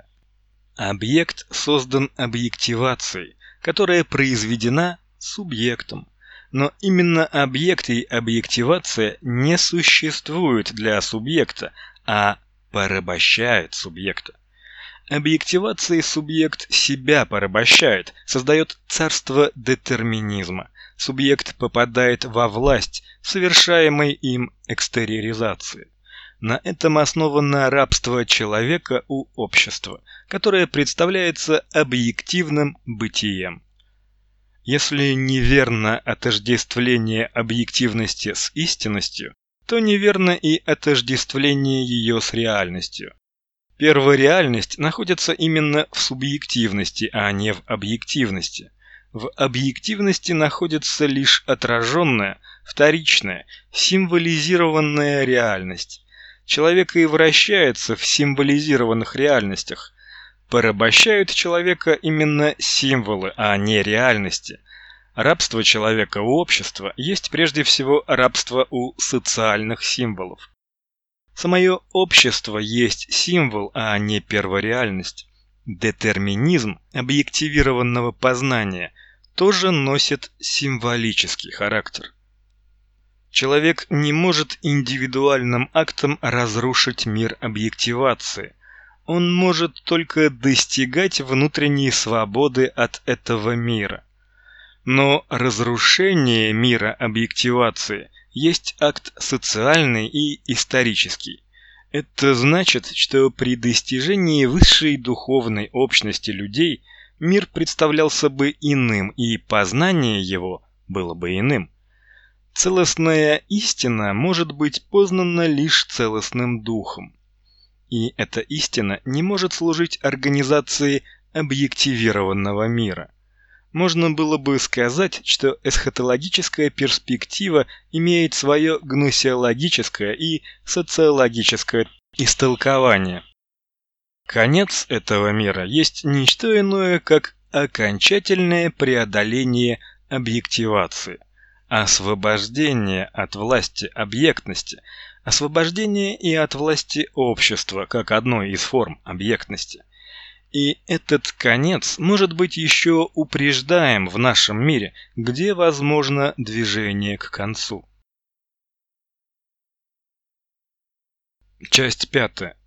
Объект создан объективацией, которая произведена субъектом. Но именно объект и объективация не существуют для субъекта, а порабощают субъекта. Объективацией субъект себя порабощает, создает царство детерминизма. Субъект попадает во власть совершаемой им экстериоризации. На этом основано рабство человека у общества, которое представляется объективным бытием. Если неверно отождествление объективности с истинностью, то неверно и отождествление ее с реальностью. Первая реальность находится именно в субъективности, а не в объективности. В объективности находится лишь отраженная, вторичная, символизированная реальность. Человек и вращается в символизированных реальностях. Порабощают человека именно символы, а не реальности. Рабство человека у общества есть прежде всего рабство у социальных символов. Самое общество есть символ, а не первореальность. Детерминизм объективированного познания тоже носит символический характер. Человек не может индивидуальным актом разрушить мир объективации. Он может только достигать внутренней свободы от этого мира. Но разрушение мира объективации есть акт социальный и исторический. Это значит, что при достижении высшей духовной общности людей мир представлялся бы иным, и познание его было бы иным. Целостная истина может быть познана лишь целостным духом. И эта истина не может служить организации объективированного мира. Можно было бы сказать, что эсхатологическая перспектива имеет свое гносеологическое и социологическое истолкование. Конец этого мира есть не что иное, как окончательное преодоление объективации, освобождение от власти объектности, освобождение и от власти общества, как одной из форм объектности. И этот конец может быть еще упреждаем в нашем мире, где возможно движение к концу. Часть 5.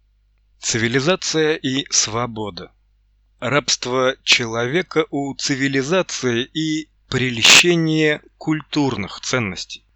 Цивилизация и свобода. Рабство человека у цивилизации и прельщение культурных ценностей.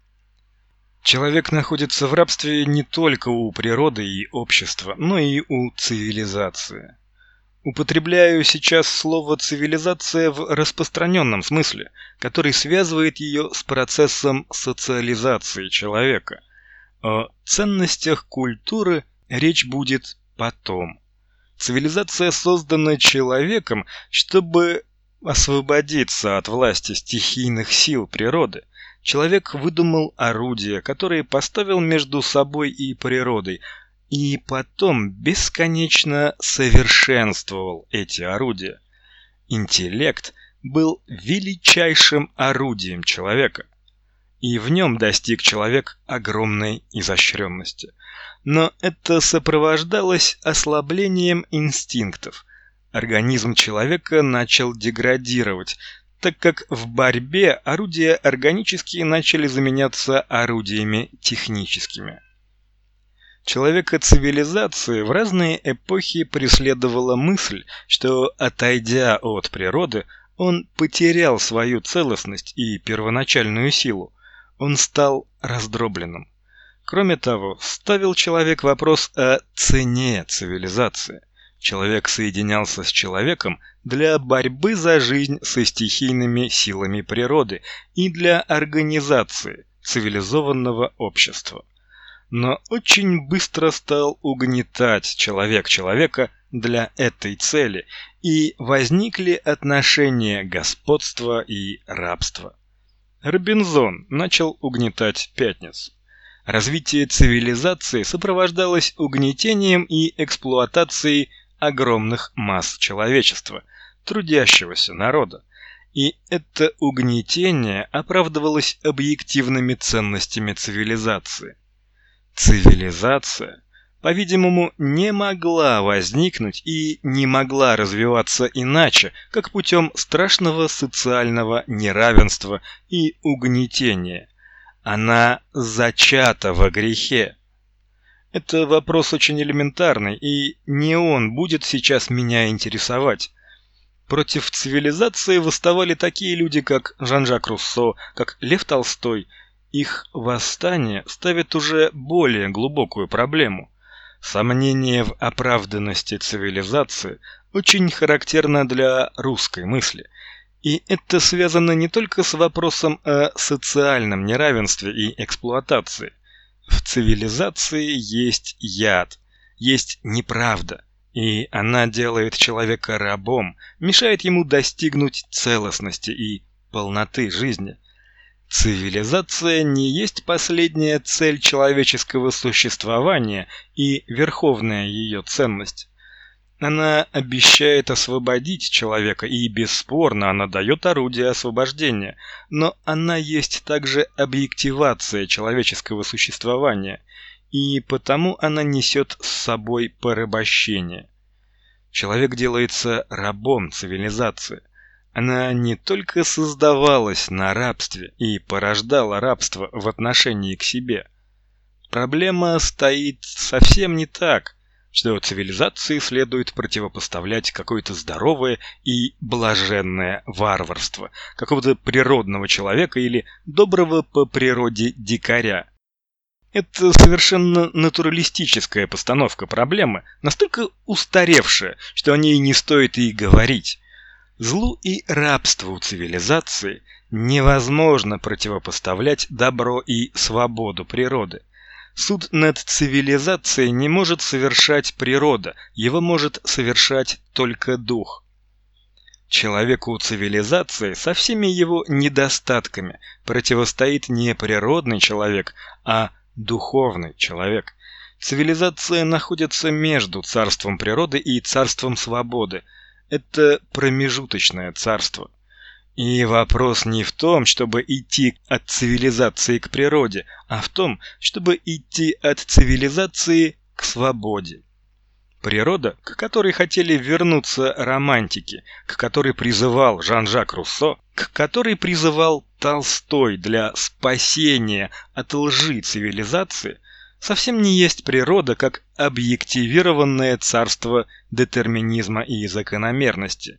Человек находится в рабстве не только у природы и общества, но и у цивилизации. Употребляю сейчас слово «цивилизация» в распространенном смысле, который связывает ее с процессом социализации человека. О ценностях культуры речь будет потом. Цивилизация создана человеком, чтобы освободиться от власти стихийных сил природы. Человек выдумал орудия, которые поставил между собой и природой, и потом бесконечно совершенствовал эти орудия. Интеллект был величайшим орудием человека, и в нем достиг человек огромной изощренности. Но это сопровождалось ослаблением инстинктов. Организм человека начал деградировать, так как в борьбе орудия органические начали заменяться орудиями техническими. Человека цивилизации в разные эпохи преследовала мысль, что, отойдя от природы, он потерял свою целостность и первоначальную силу. Он стал раздробленным. Кроме того, ставил человек вопрос о цене цивилизации. Человек соединялся с человеком для борьбы за жизнь со стихийными силами природы и для организации цивилизованного общества. Но очень быстро стал угнетать человек человека для этой цели, и возникли отношения господства и рабства. Робинзон начал угнетать Пятницу. Развитие цивилизации сопровождалось угнетением и эксплуатацией огромных масс человечества, трудящегося народа. И это угнетение оправдывалось объективными ценностями цивилизации. Цивилизация по-видимому, не могла возникнуть и не могла развиваться иначе, как путем страшного социального неравенства и угнетения. Она зачата во грехе. Это вопрос очень элементарный, и не он будет сейчас меня интересовать. Против цивилизации восставали такие люди, как Жан-Жак Руссо, как Лев Толстой. Их восстание ставит уже более глубокую проблему. Сомнение в оправданности цивилизации очень характерно для русской мысли. И это связано не только с вопросом о социальном неравенстве и эксплуатации. В цивилизации есть яд, есть неправда. И она делает человека рабом, мешает ему достигнуть целостности и полноты жизни. Цивилизация не есть последняя цель человеческого существования и верховная ее ценность. Она обещает освободить человека, и бесспорно она дает орудие освобождения, но она есть также объективация человеческого существования, и потому она несет с собой порабощение. Человек делается рабом цивилизации. Она не только создавалась на рабстве и порождала рабство в отношении к себе. Проблема стоит совсем не так, что цивилизации следует противопоставлять какое-то здоровое и блаженное варварство, какого-то природного человека или доброго по природе дикаря. Это совершенно натуралистическая постановка проблемы, настолько устаревшая, что о ней не стоит и говорить. Злу и рабству цивилизации невозможно противопоставлять добро и свободу природы. Суд над цивилизацией не может совершать природа, его может совершать только дух. Человеку цивилизации со всеми его недостатками противостоит не природный человек, а духовный человек. Цивилизация находится между царством природы и царством свободы. Это промежуточное царство. И вопрос не в том, чтобы идти от цивилизации к природе, а в том, чтобы идти от цивилизации к свободе. Природа, к которой хотели вернуться романтики, к которой призывал Жан-Жак Руссо, к которой призывал Толстой для спасения от лжи цивилизации, совсем не есть природа как объективированное царство детерминизма и закономерности.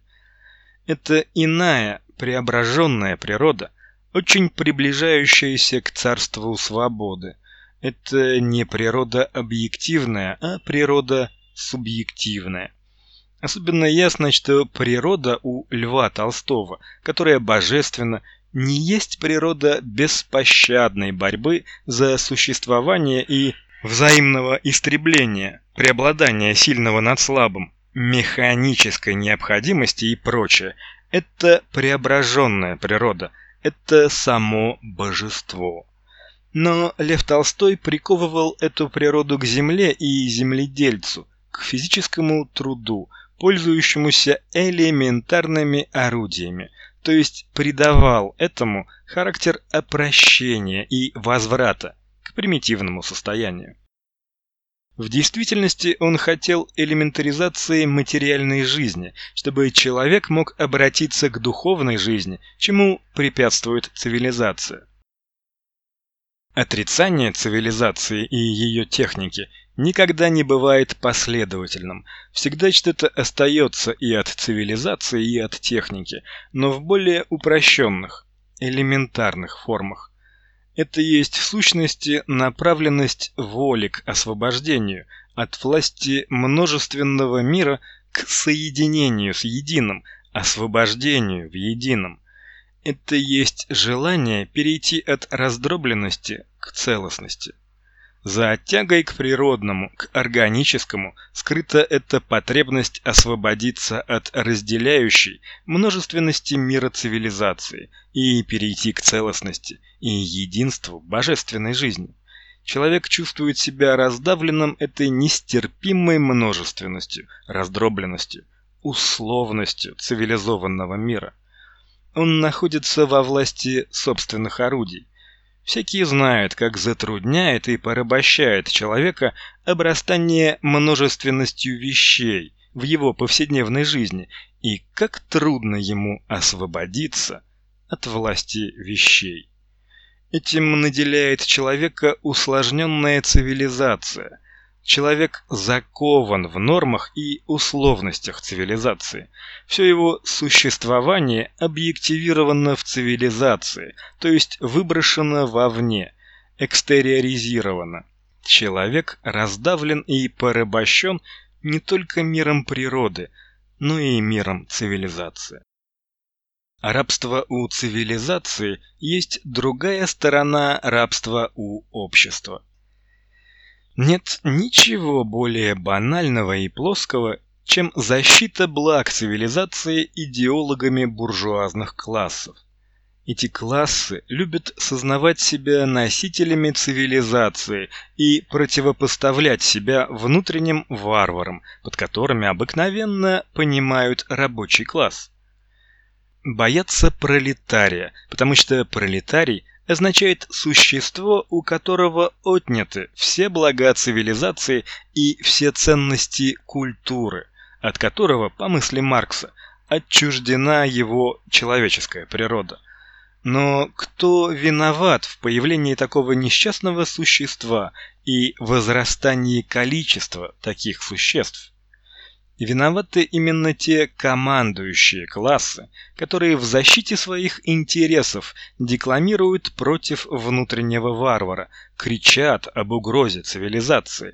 Это иная, преображенная природа, очень приближающаяся к царству свободы. Это не природа объективная, а природа субъективная. Особенно ясно, что природа у Льва Толстого, которая божественна, не есть природа беспощадной борьбы за существование и взаимного истребления, преобладания сильного над слабым, механической необходимости и прочее. Это преображенная природа, это само божество. Но Лев Толстой приковывал эту природу к земле и земледельцу, к физическому труду, пользующемуся элементарными орудиями, то есть придавал этому характер опрощения и возврата к примитивному состоянию. В действительности он хотел элементаризации материальной жизни, чтобы человек мог обратиться к духовной жизни, чему препятствует цивилизация. Отрицание цивилизации и ее техники никогда не бывает последовательным. Всегда что-то остается и от цивилизации, и от техники, но в более упрощенных, элементарных формах. Это есть в сущности направленность воли к освобождению от власти множественного мира к соединению с единым, освобождению в едином. Это есть желание перейти от раздробленности к целостности. За тягой к природному, к органическому скрыта эта потребность освободиться от разделяющей множественности мира цивилизации и перейти к целостности и единству божественной жизни. Человек чувствует себя раздавленным этой нестерпимой множественностью, раздробленностью, условностью цивилизованного мира. Он находится во власти собственных орудий. Всякий знает, как затрудняет и порабощает человека обрастание множественностью вещей в его повседневной жизни, и как трудно ему освободиться от власти вещей. Этим наделяет человека усложненная цивилизация. Человек закован в нормах и условностях цивилизации. Все его существование объективировано в цивилизации, то есть выброшено вовне, экстериоризировано. Человек раздавлен и порабощен не только миром природы, но и миром цивилизации. А рабство у цивилизации есть другая сторона рабства у общества. Нет ничего более банального и плоского, чем защита благ цивилизации идеологами буржуазных классов. Эти классы любят сознавать себя носителями цивилизации и противопоставлять себя внутренним варварам, под которыми обыкновенно понимают рабочий класс. Боятся пролетария, потому что пролетарий означает существо, у которого отняты все блага цивилизации и все ценности культуры, от которого, по мысли Маркса, отчуждена его человеческая природа. Но кто виноват в появлении такого несчастного существа и возрастании количества таких существ? Виноваты именно те командующие классы, которые в защите своих интересов декламируют против внутреннего варвара, кричат об угрозе цивилизации.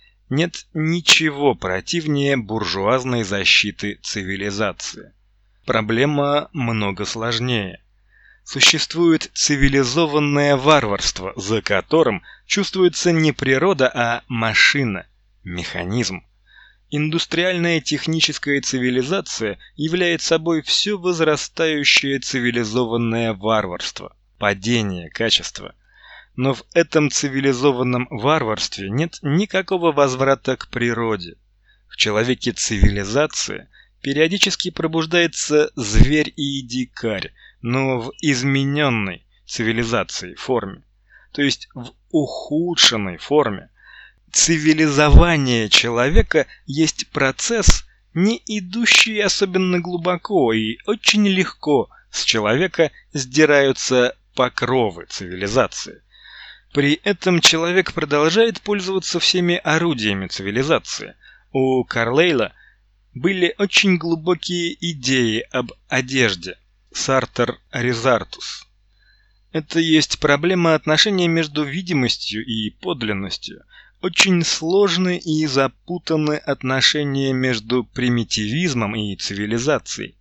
Нет ничего противнее буржуазной защиты цивилизации. Проблема много сложнее. Существует цивилизованное варварство, за которым чувствуется не природа, а машина, механизм. Индустриальная техническая цивилизация является собой все возрастающее цивилизованное варварство, падение качества. Но в этом цивилизованном варварстве нет никакого возврата к природе. В человеке цивилизация периодически пробуждается зверь и дикарь, но в измененной цивилизации форме, то есть в ухудшенной форме. Цивилизование человека есть процесс, не идущий особенно глубоко, и очень легко с человека сдираются покровы цивилизации. При этом человек продолжает пользоваться всеми орудиями цивилизации. У Карлейла были очень глубокие идеи об одежде. Сартер Резартус. Это есть проблема отношения между видимостью и подлинностью. Очень сложны и запутаны отношения между примитивизмом и цивилизацией.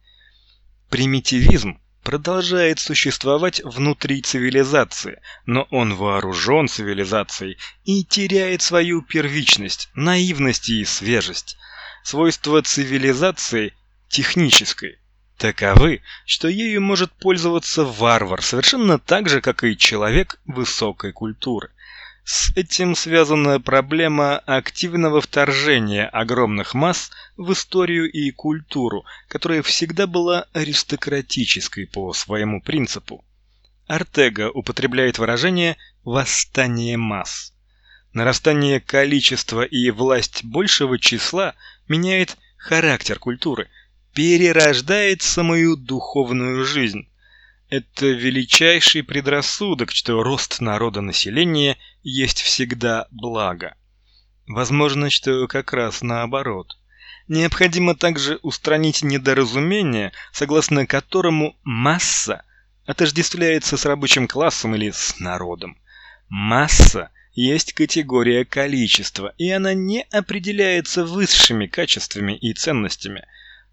Примитивизм продолжает существовать внутри цивилизации, но он вооружен цивилизацией и теряет свою первичность, наивность и свежесть. Свойства цивилизации технической таковы, что ею может пользоваться варвар совершенно так же, как и человек высокой культуры. С этим связана проблема активного вторжения огромных масс в историю и культуру, которая всегда была аристократической по своему принципу. Ортега употребляет выражение «восстание масс». Нарастание количества и власть большего числа меняет характер культуры, перерождает самую духовную жизнь. Это величайший предрассудок, что рост народонаселения есть всегда благо. Возможно, что как раз наоборот. Необходимо также устранить недоразумение, согласно которому масса отождествляется с рабочим классом или с народом. Масса есть категория количества, и она не определяется высшими качествами и ценностями.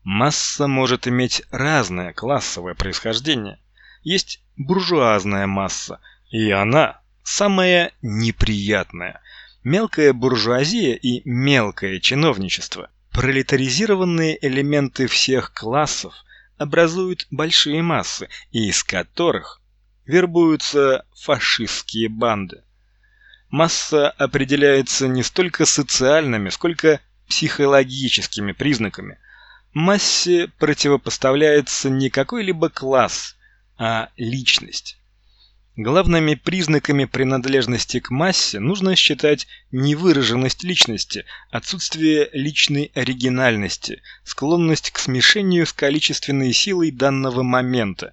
Масса может иметь разное классовое происхождение. Есть буржуазная масса, и она самая неприятная. Мелкая буржуазия и мелкое чиновничество, пролетаризированные элементы всех классов, образуют большие массы, из которых вербуются фашистские банды. Масса определяется не столько социальными, сколько психологическими признаками. Массе противопоставляется не какой-либо класс, а личность. Главными признаками принадлежности к массе нужно считать невыраженность личности, отсутствие личной оригинальности, склонность к смешению с количественной силой данного момента,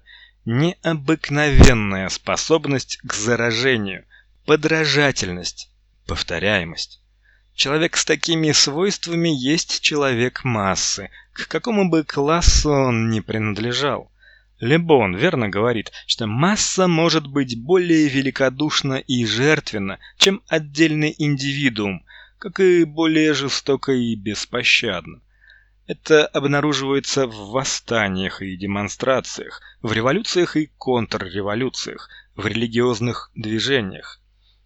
необыкновенная способность к заражению, подражательность, повторяемость. Человек с такими свойствами есть человек массы, к какому бы классу он ни принадлежал. Ле Бон верно говорит, что масса может быть более великодушна и жертвенна, чем отдельный индивидуум, как и более жестока и беспощадна. Это обнаруживается в восстаниях и демонстрациях, в революциях и контрреволюциях, в религиозных движениях.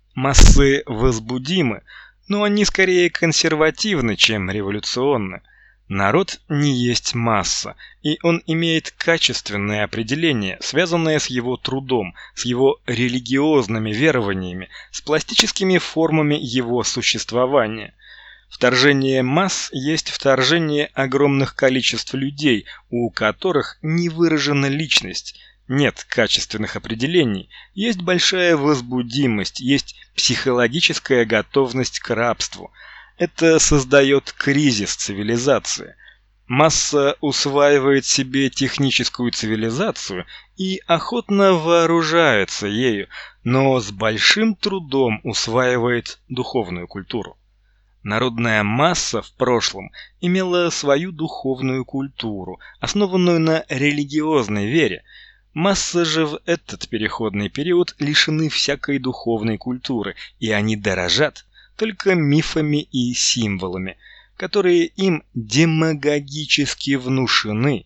Массы возбудимы, но они скорее консервативны, чем революционны. Народ не есть масса, и он имеет качественное определение, связанное с его трудом, с его религиозными верованиями, с пластическими формами его существования. Вторжение масс есть вторжение огромных количеств людей, у которых не выражена личность, нет качественных определений, есть большая возбудимость, есть психологическая готовность к рабству. Это создает кризис цивилизации. Масса усваивает себе техническую цивилизацию и охотно вооружается ею, но с большим трудом усваивает духовную культуру. Народная масса в прошлом имела свою духовную культуру, основанную на религиозной вере. Массы же в этот переходный период лишены всякой духовной культуры, и они дорожат только мифами и символами, которые им демагогически внушены,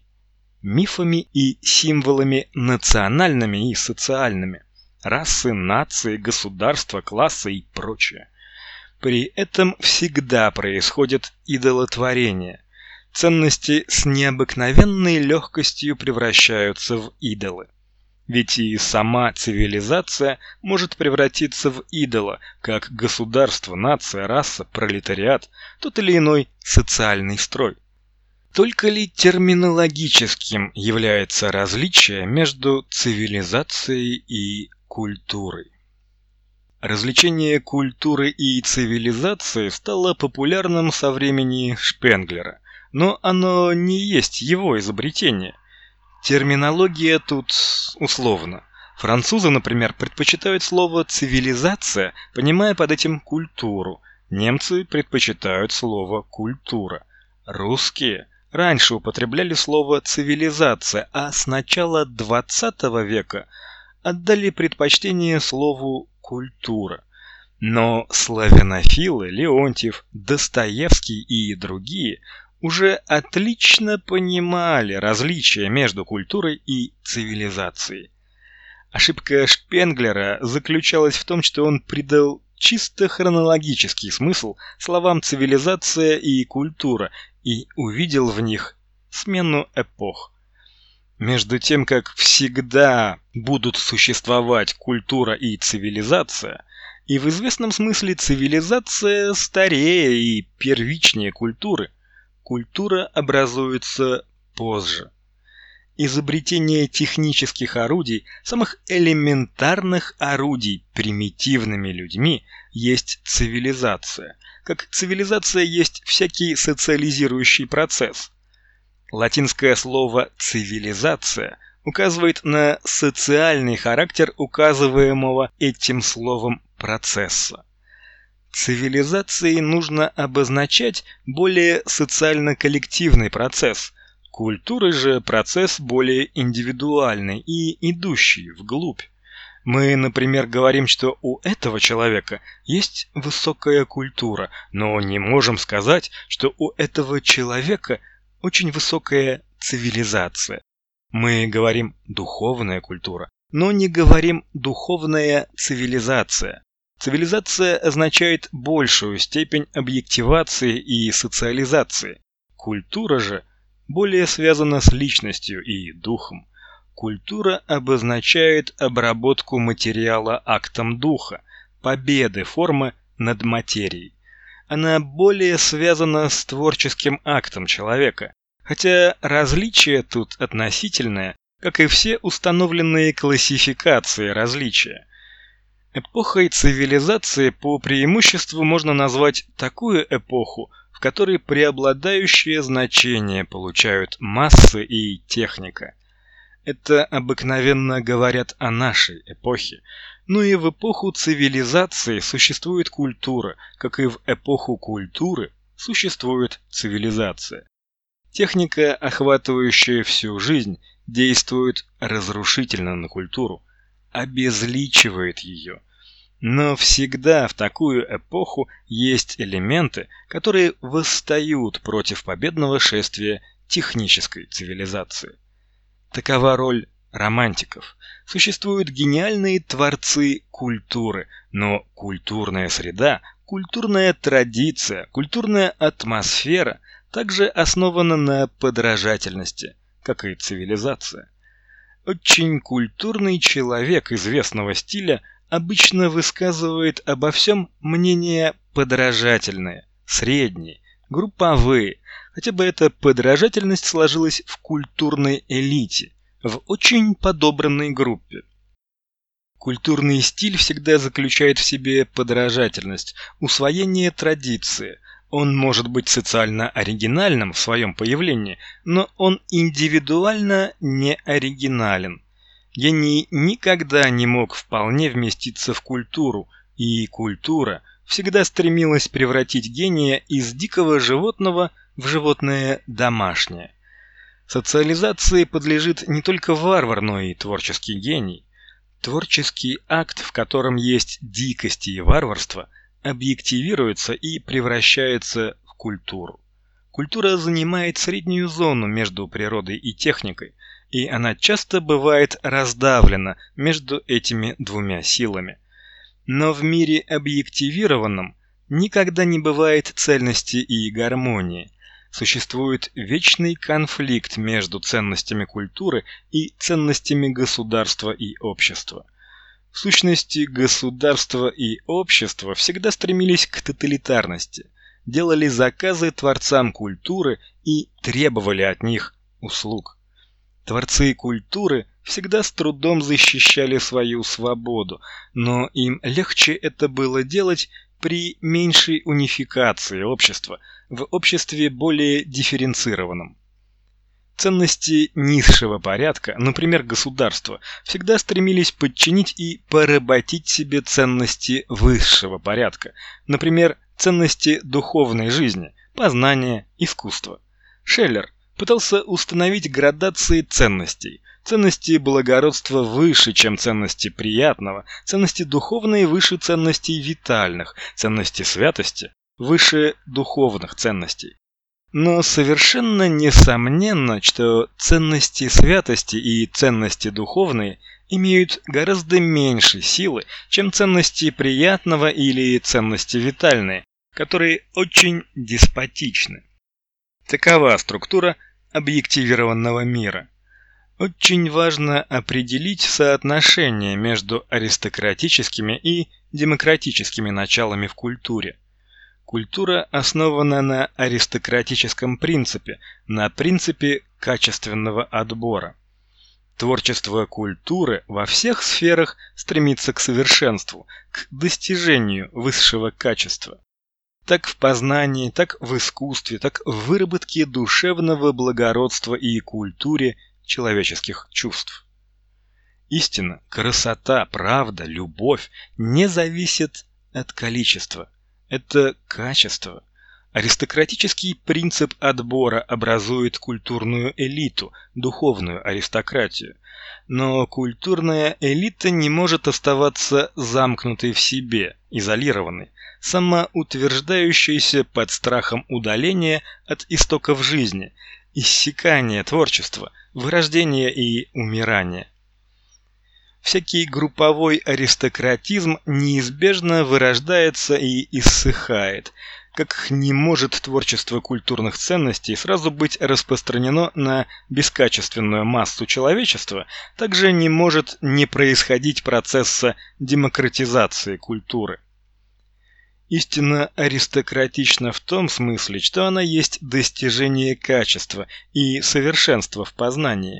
мифами и символами национальными и социальными, расы, нации, государства, классы и прочее. При этом всегда происходит идолотворение. Ценности с необыкновенной легкостью превращаются в идолы. Ведь и сама цивилизация может превратиться в идола, как государство, нация, раса, пролетариат, тот или иной социальный строй. Только ли терминологическим является различие между цивилизацией и культурой? Развлечение культуры и цивилизации стало популярным со времени Шпенглера, но оно не есть его изобретение. Терминология тут условна. Французы, например, предпочитают слово «цивилизация», понимая под этим культуру. Немцы предпочитают слово «культура». Русские раньше употребляли слово «цивилизация», а с начала XX века отдали предпочтение слову «культура». Но славянофилы Леонтьев, Достоевский и другие уже отлично понимали различия между культурой и цивилизацией. Ошибка Шпенглера заключалась в том, что он придал чисто хронологический смысл словам «цивилизация» и «культура» и увидел в них смену эпох. Между тем, как всегда будут существовать культура и цивилизация, и в известном смысле цивилизация старее и первичнее культуры, культура образуется позже. Изобретение технических орудий, самых элементарных орудий примитивными людьми, есть цивилизация, как цивилизация есть всякий социализирующий процесс. Латинское слово «цивилизация» указывает на социальный характер указываемого этим словом процесса. Цивилизацией нужно обозначать более социально-коллективный процесс, культурой же процесс более индивидуальный и идущий вглубь. Мы, например, говорим, что у этого человека есть высокая культура, но не можем сказать, что у этого человека очень высокая цивилизация. Мы говорим «духовная культура», но не говорим «духовная цивилизация». Цивилизация означает большую степень объективации и социализации. Культура же более связана с личностью и духом. Культура обозначает обработку материала актом духа, победы формы над материей. Она более связана с творческим актом человека. Хотя различие тут относительное, как и все установленные классификации различия. Эпохой цивилизации по преимуществу можно назвать такую эпоху, в которой преобладающее значение получают массы и техника. Это обыкновенно говорят о нашей эпохе. Но и в эпоху цивилизации существует культура, как и в эпоху культуры существует цивилизация. Техника, охватывающая всю жизнь, действует разрушительно на культуру, обезличивает ее. Но всегда в такую эпоху есть элементы, которые восстают против победного шествия технической цивилизации. Такова роль романтиков. Существуют гениальные творцы культуры, но культурная среда, культурная традиция, культурная атмосфера также основана на подражательности, как и цивилизация. Очень культурный человек известного стиля обычно высказывает обо всем мнения подражательные, средние, групповые, хотя бы эта подражательность сложилась в культурной элите, в очень подобранной группе. Культурный стиль всегда заключает в себе подражательность, усвоение традиции. Он может быть социально оригинальным в своем появлении, но он индивидуально не оригинален. Гений никогда не мог вполне вместиться в культуру, и культура всегда стремилась превратить гения из дикого животного в животное домашнее. Социализации подлежит не только варвар, но и творческий гений. Творческий акт, в котором есть дикость и варварство, объективируется и превращается в культуру. Культура занимает среднюю зону между природой и техникой, и она часто бывает раздавлена между этими двумя силами. Но в мире объективированном никогда не бывает цельности и гармонии. Существует вечный конфликт между ценностями культуры и ценностями государства и общества. В сущности, государство и общество всегда стремились к тоталитарности, делали заказы творцам культуры и требовали от них услуг. Творцы культуры всегда с трудом защищали свою свободу, но им легче это было делать при меньшей унификации общества, в обществе более дифференцированном. Ценности низшего порядка, например, государства, всегда стремились подчинить и поработить себе ценности высшего порядка, например, ценности духовной жизни, познания, искусства. Шеллер пытался установить градации ценностей. Ценности благородства выше, чем ценности приятного, ценности духовные выше ценностей витальных, ценности святости выше духовных ценностей. Но совершенно несомненно, что ценности святости и ценности духовные имеют гораздо меньше силы, чем ценности приятного или ценности витальные, которые очень деспотичны. Такова структура объективированного мира. Очень важно определить соотношение между аристократическими и демократическими началами в культуре. Культура основана на аристократическом принципе, на принципе качественного отбора. Творчество культуры во всех сферах стремится к совершенству, к достижению высшего качества. Так в познании, так в искусстве, так в выработке душевного благородства и культуре человеческих чувств. Истина, красота, правда, любовь не зависят от количества. Это качество. Аристократический принцип отбора образует культурную элиту, духовную аристократию. Но культурная элита не может оставаться замкнутой в себе, изолированной, самоутверждающейся под страхом удаления от истоков жизни, иссякания творчества, вырождения и умирания. Всякий групповой аристократизм неизбежно вырождается и иссыхает, как не может творчество культурных ценностей сразу быть распространено на бескачественную массу человечества, так же не может не происходить процесса демократизации культуры. Истина аристократична в том смысле, что она есть достижение качества и совершенства в познании,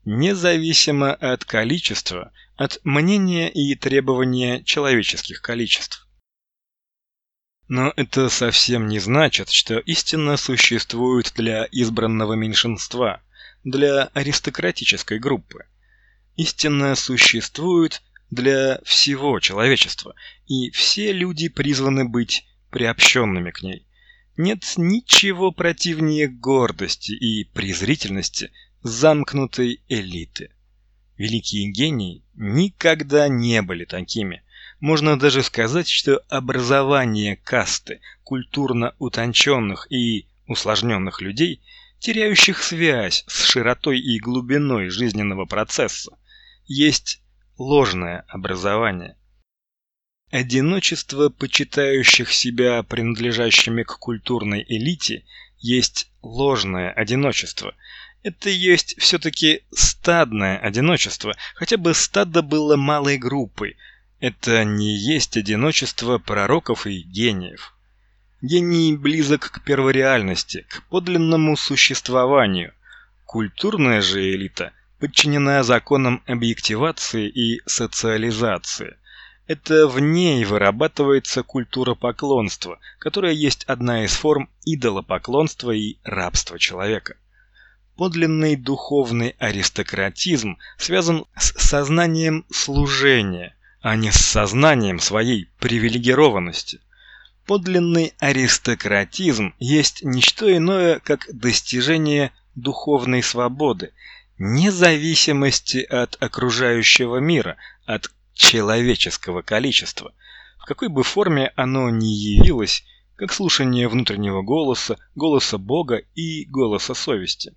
независимо от количества, от мнения и требования человеческих количеств. Но это совсем не значит, что истина существует для избранного меньшинства, для аристократической группы. Истина существует для всего человечества, и все люди призваны быть приобщенными к ней. Нет ничего противнее гордости и презрительности замкнутой элиты. Великие гении никогда не были такими. Можно даже сказать, что образование касты культурно утонченных и усложненных людей, теряющих связь с широтой и глубиной жизненного процесса, есть ложное образование. Одиночество почитающих себя принадлежащими к культурной элите есть ложное одиночество. Это есть все-таки стадное одиночество, хотя бы стадо было малой группой. Это не есть одиночество пророков и гениев. Гений близок к первореальности, к подлинному существованию. Культурная же элита подчинена законам объективации и социализации. Это в ней вырабатывается культура поклонства, которая есть одна из форм идолопоклонства и рабства человека. Подлинный духовный аристократизм связан с сознанием служения, а не с сознанием своей привилегированности. Подлинный аристократизм есть не что иное, как достижение духовной свободы, независимости от окружающего мира, от человеческого количества, в какой бы форме оно ни явилось, как слушание внутреннего голоса, голоса Бога и голоса совести.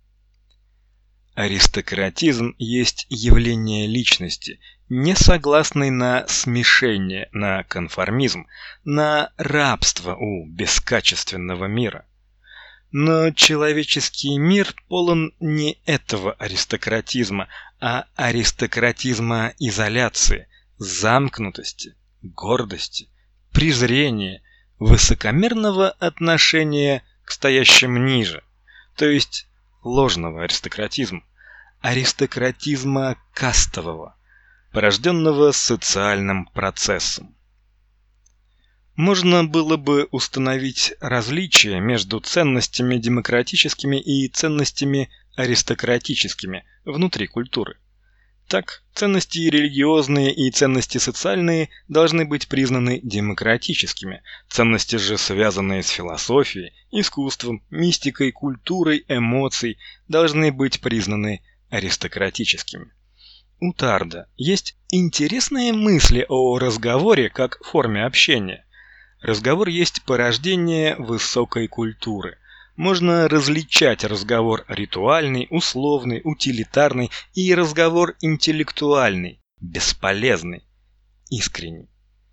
Аристократизм есть явление личности, не согласной на смешение, на конформизм, на рабство у бескачественного мира. Но человеческий мир полон не этого аристократизма, а аристократизма изоляции, замкнутости, гордости, презрения, высокомерного отношения к стоящим ниже, то есть ложного аристократизма, аристократизма кастового, порожденного социальным процессом. Можно было бы установить различие между ценностями демократическими и ценностями аристократическими внутри культуры. Так, ценности религиозные и ценности социальные должны быть признаны демократическими, ценности же, связанные с философией, искусством, мистикой, культурой, эмоцией, должны быть признаны аристократическими. У Тарда есть интересные мысли о разговоре как форме общения. Разговор есть порождение высокой культуры. Можно различать разговор ритуальный, условный, утилитарный и разговор интеллектуальный, бесполезный, искренний.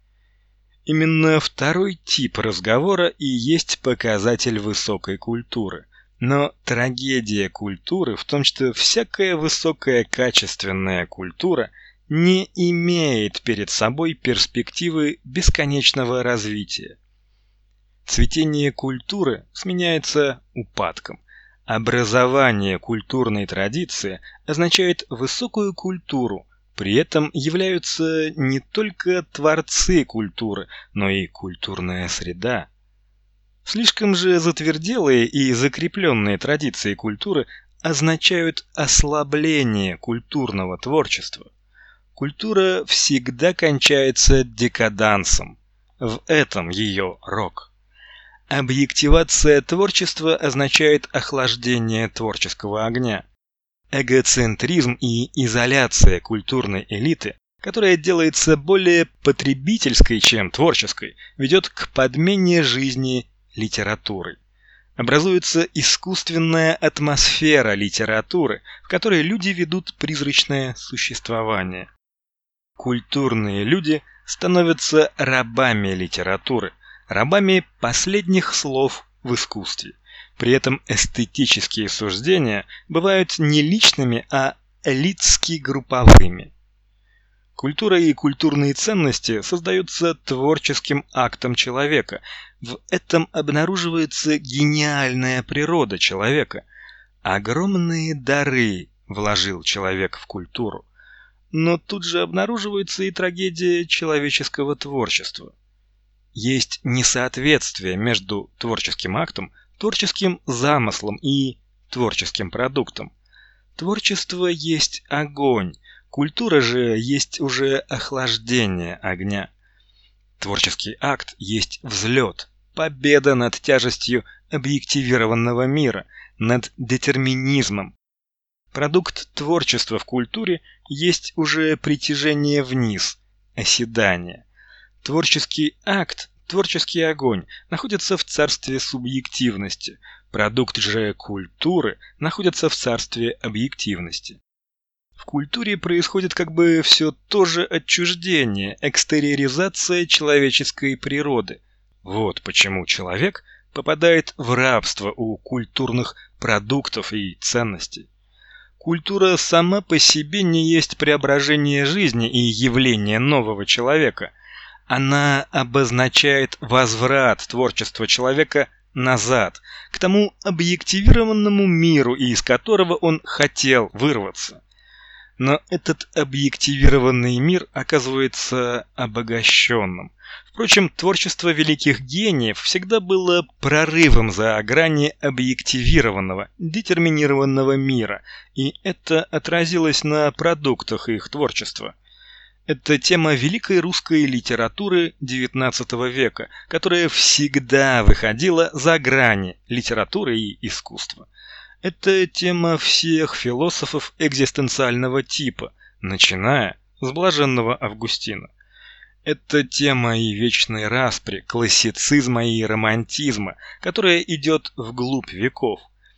Именно второй тип разговора и есть показатель высокой культуры. Но трагедия культуры в том, что всякая высокая качественная культура не имеет перед собой перспективы бесконечного развития. Цветение культуры сменяется упадком. Образование культурной традиции означает высокую культуру, при этом являются не только творцы культуры, но и культурная среда. Слишком же затверделые и закрепленные традиции культуры означают ослабление культурного творчества. Культура всегда кончается декадансом. В этом ее рок. Объективация творчества означает охлаждение творческого огня. Эгоцентризм и изоляция культурной элиты, которая делается более потребительской, чем творческой, ведет к подмене жизни литературой. Образуется искусственная атмосфера литературы, в которой люди ведут призрачное существование. Культурные люди становятся рабами литературы, рабами последних слов в искусстве. При этом эстетические суждения бывают не личными, а элитски-групповыми. Культура и культурные ценности создаются творческим актом человека. В этом обнаруживается гениальная природа человека. Огромные дары вложил человек в культуру. Но тут же обнаруживается и трагедия человеческого творчества. Есть несоответствие между творческим актом, творческим замыслом и творческим продуктом. Творчество есть огонь, культура же есть уже охлаждение огня. Творческий акт есть взлет, победа над тяжестью объективированного мира, над детерминизмом. Продукт творчества в культуре есть уже притяжение вниз, оседание. Творческий акт, творческий огонь находится в царстве субъективности, продукт же культуры находится в царстве объективности. В культуре происходит как бы все то же отчуждение, экстериоризация человеческой природы. Вот почему человек попадает в рабство у культурных продуктов и ценностей. Культура сама по себе не есть преображение жизни и явление нового человека. Она обозначает возврат творчества человека назад, к тому объективированному миру, из которого он хотел вырваться. Но этот объективированный мир оказывается обогащенным. Впрочем, творчество великих гениев всегда было прорывом за грани объективированного, детерминированного мира, и это отразилось на продуктах их творчества. Это тема великой русской литературы XIX века, которая всегда выходила за грани литературы и искусства. Это тема всех философов экзистенциального типа, начиная с блаженного Августина. Это тема и вечной распри, классицизма и романтизма, которая идет вглубь веков.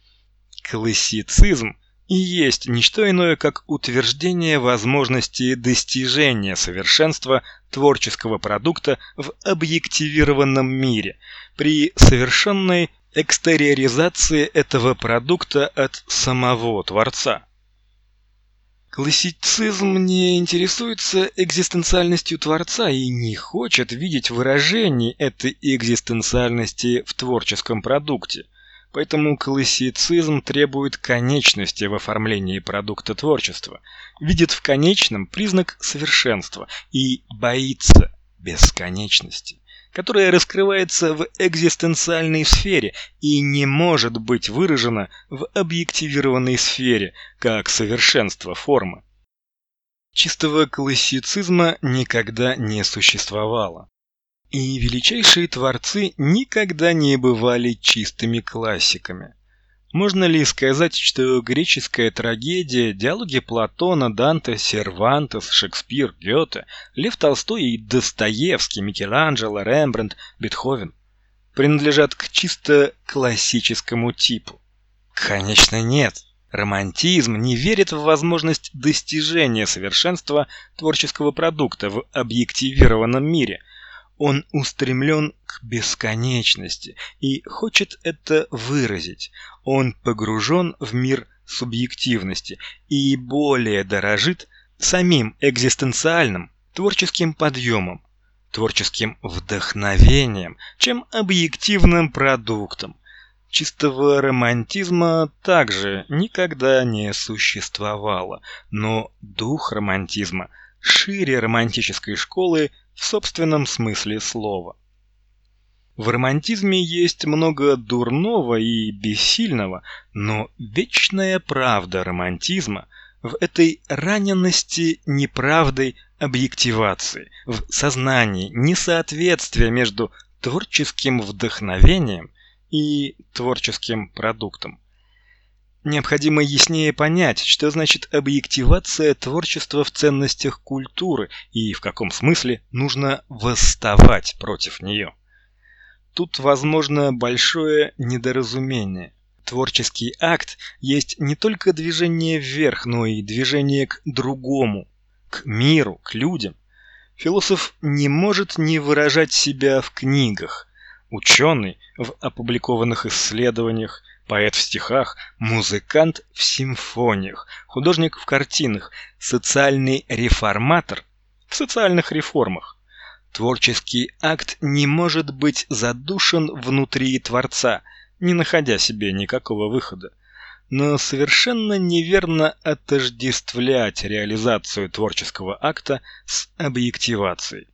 Классицизм и есть не что иное, как утверждение возможности достижения совершенства творческого продукта в объективированном мире при совершенной экстериоризации этого продукта от самого Творца. Классицизм не интересуется экзистенциальностью Творца и не хочет видеть выражений этой экзистенциальности в творческом продукте. Поэтому классицизм требует конечности в оформлении продукта творчества, видит в конечном признак совершенства и боится бесконечности, которая раскрывается в экзистенциальной сфере и не может быть выражена в объективированной сфере, как совершенство формы. Чистого классицизма никогда не существовало. И величайшие творцы никогда не бывали чистыми классиками. Можно ли сказать, что греческая трагедия, диалоги Платона, Данте, Сервантес, Шекспир, Гёте, Лев Толстой и Достоевский, Микеланджело, Рембрандт, Бетховен принадлежат к чисто классическому типу? Конечно, нет. Романтизм не верит в возможность достижения совершенства творческого продукта в объективированном мире. Он устремлен к бесконечности и хочет это выразить. Он погружен в мир субъективности и более дорожит самим экзистенциальным творческим подъемом, творческим вдохновением, чем объективным продуктом. Чистого романтизма также никогда не существовало, но дух романтизма шире романтической школы в собственном смысле слова. В романтизме есть много дурного и бессильного, но вечная правда романтизма в этой раненности неправдой объективации, в сознании несоответствия между творческим вдохновением и творческим продуктом. Необходимо яснее понять, что значит объективация творчества в ценностях культуры и в каком смысле нужно восставать против нее. Тут возможно большое недоразумение. Творческий акт есть не только движение вверх, но и движение к другому, к миру, к людям. Философ не может не выражать себя в книгах, ученый в опубликованных исследованиях, поэт в стихах, музыкант в симфониях, художник в картинах, социальный реформатор в социальных реформах. Творческий акт не может быть задушен внутри Творца, не находя себе никакого выхода. но совершенно неверно отождествлять реализацию творческого акта с объективацией.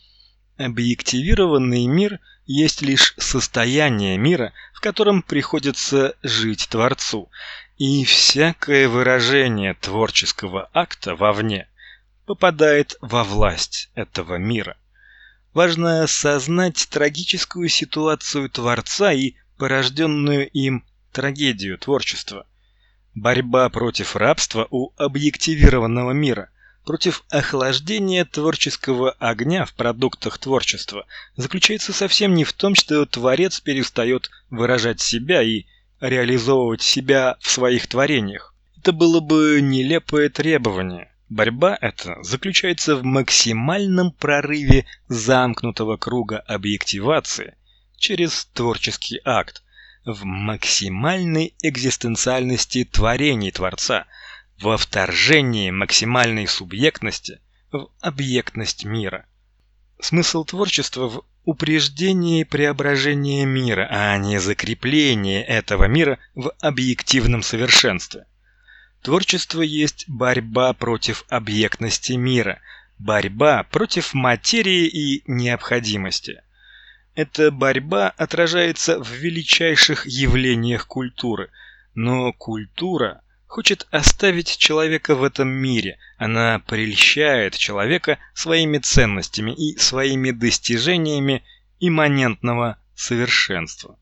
Объективированный мир есть лишь состояние мира, в котором приходится жить Творцу, и всякое выражение творческого акта вовне попадает во власть этого мира. Важно осознать трагическую ситуацию Творца и порожденную им трагедию творчества. Борьба против рабства у объективированного мира, против охлаждения творческого огня в продуктах творчества заключается совсем не в том, что творец перестает выражать себя и реализовывать себя в своих творениях. Это было бы нелепое требование. Борьба эта заключается в максимальном прорыве замкнутого круга объективации через творческий акт, в максимальной экзистенциальности творений Творца, во вторжении максимальной субъектности в объектность мира. Смысл творчества в упреждении преображения мира, а не закреплении этого мира в объективном совершенстве. Творчество есть борьба против объектности мира, борьба против материи и необходимости. Эта борьба отражается в величайших явлениях культуры, но культура хочет оставить человека в этом мире, она прельщает человека своими ценностями и своими достижениями имманентного совершенства.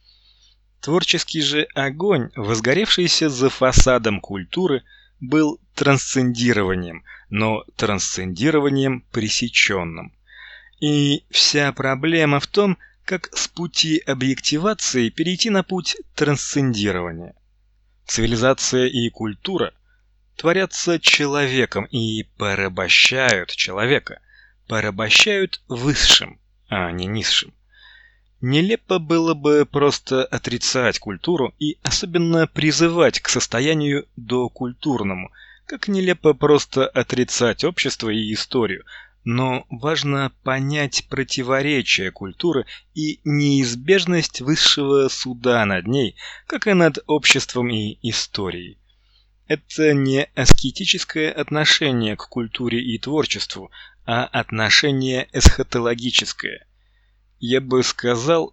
Творческий же огонь, возгоревшийся за фасадом культуры, был трансцендированием, но трансцендированием пресеченным. И вся проблема в том, как с пути объективации перейти на путь трансцендирования. Цивилизация и культура творятся человеком и порабощают человека, порабощают высшим, а не низшим. Нелепо было бы просто отрицать культуру и особенно призывать к состоянию докультурному, как нелепо просто отрицать общество и историю. Но важно понять противоречие культуры и неизбежность высшего суда над ней, как и над обществом и историей. Это не аскетическое отношение к культуре и творчеству, а отношение эсхатологическое. Я бы сказал,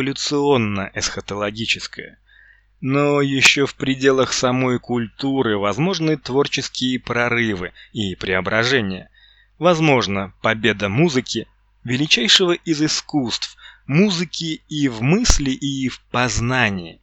революционно-эсхатологическое. Но еще в пределах самой культуры возможны творческие прорывы и преображения. Возможно, победа музыки, величайшего из искусств, музыки и в мысли, и в познании.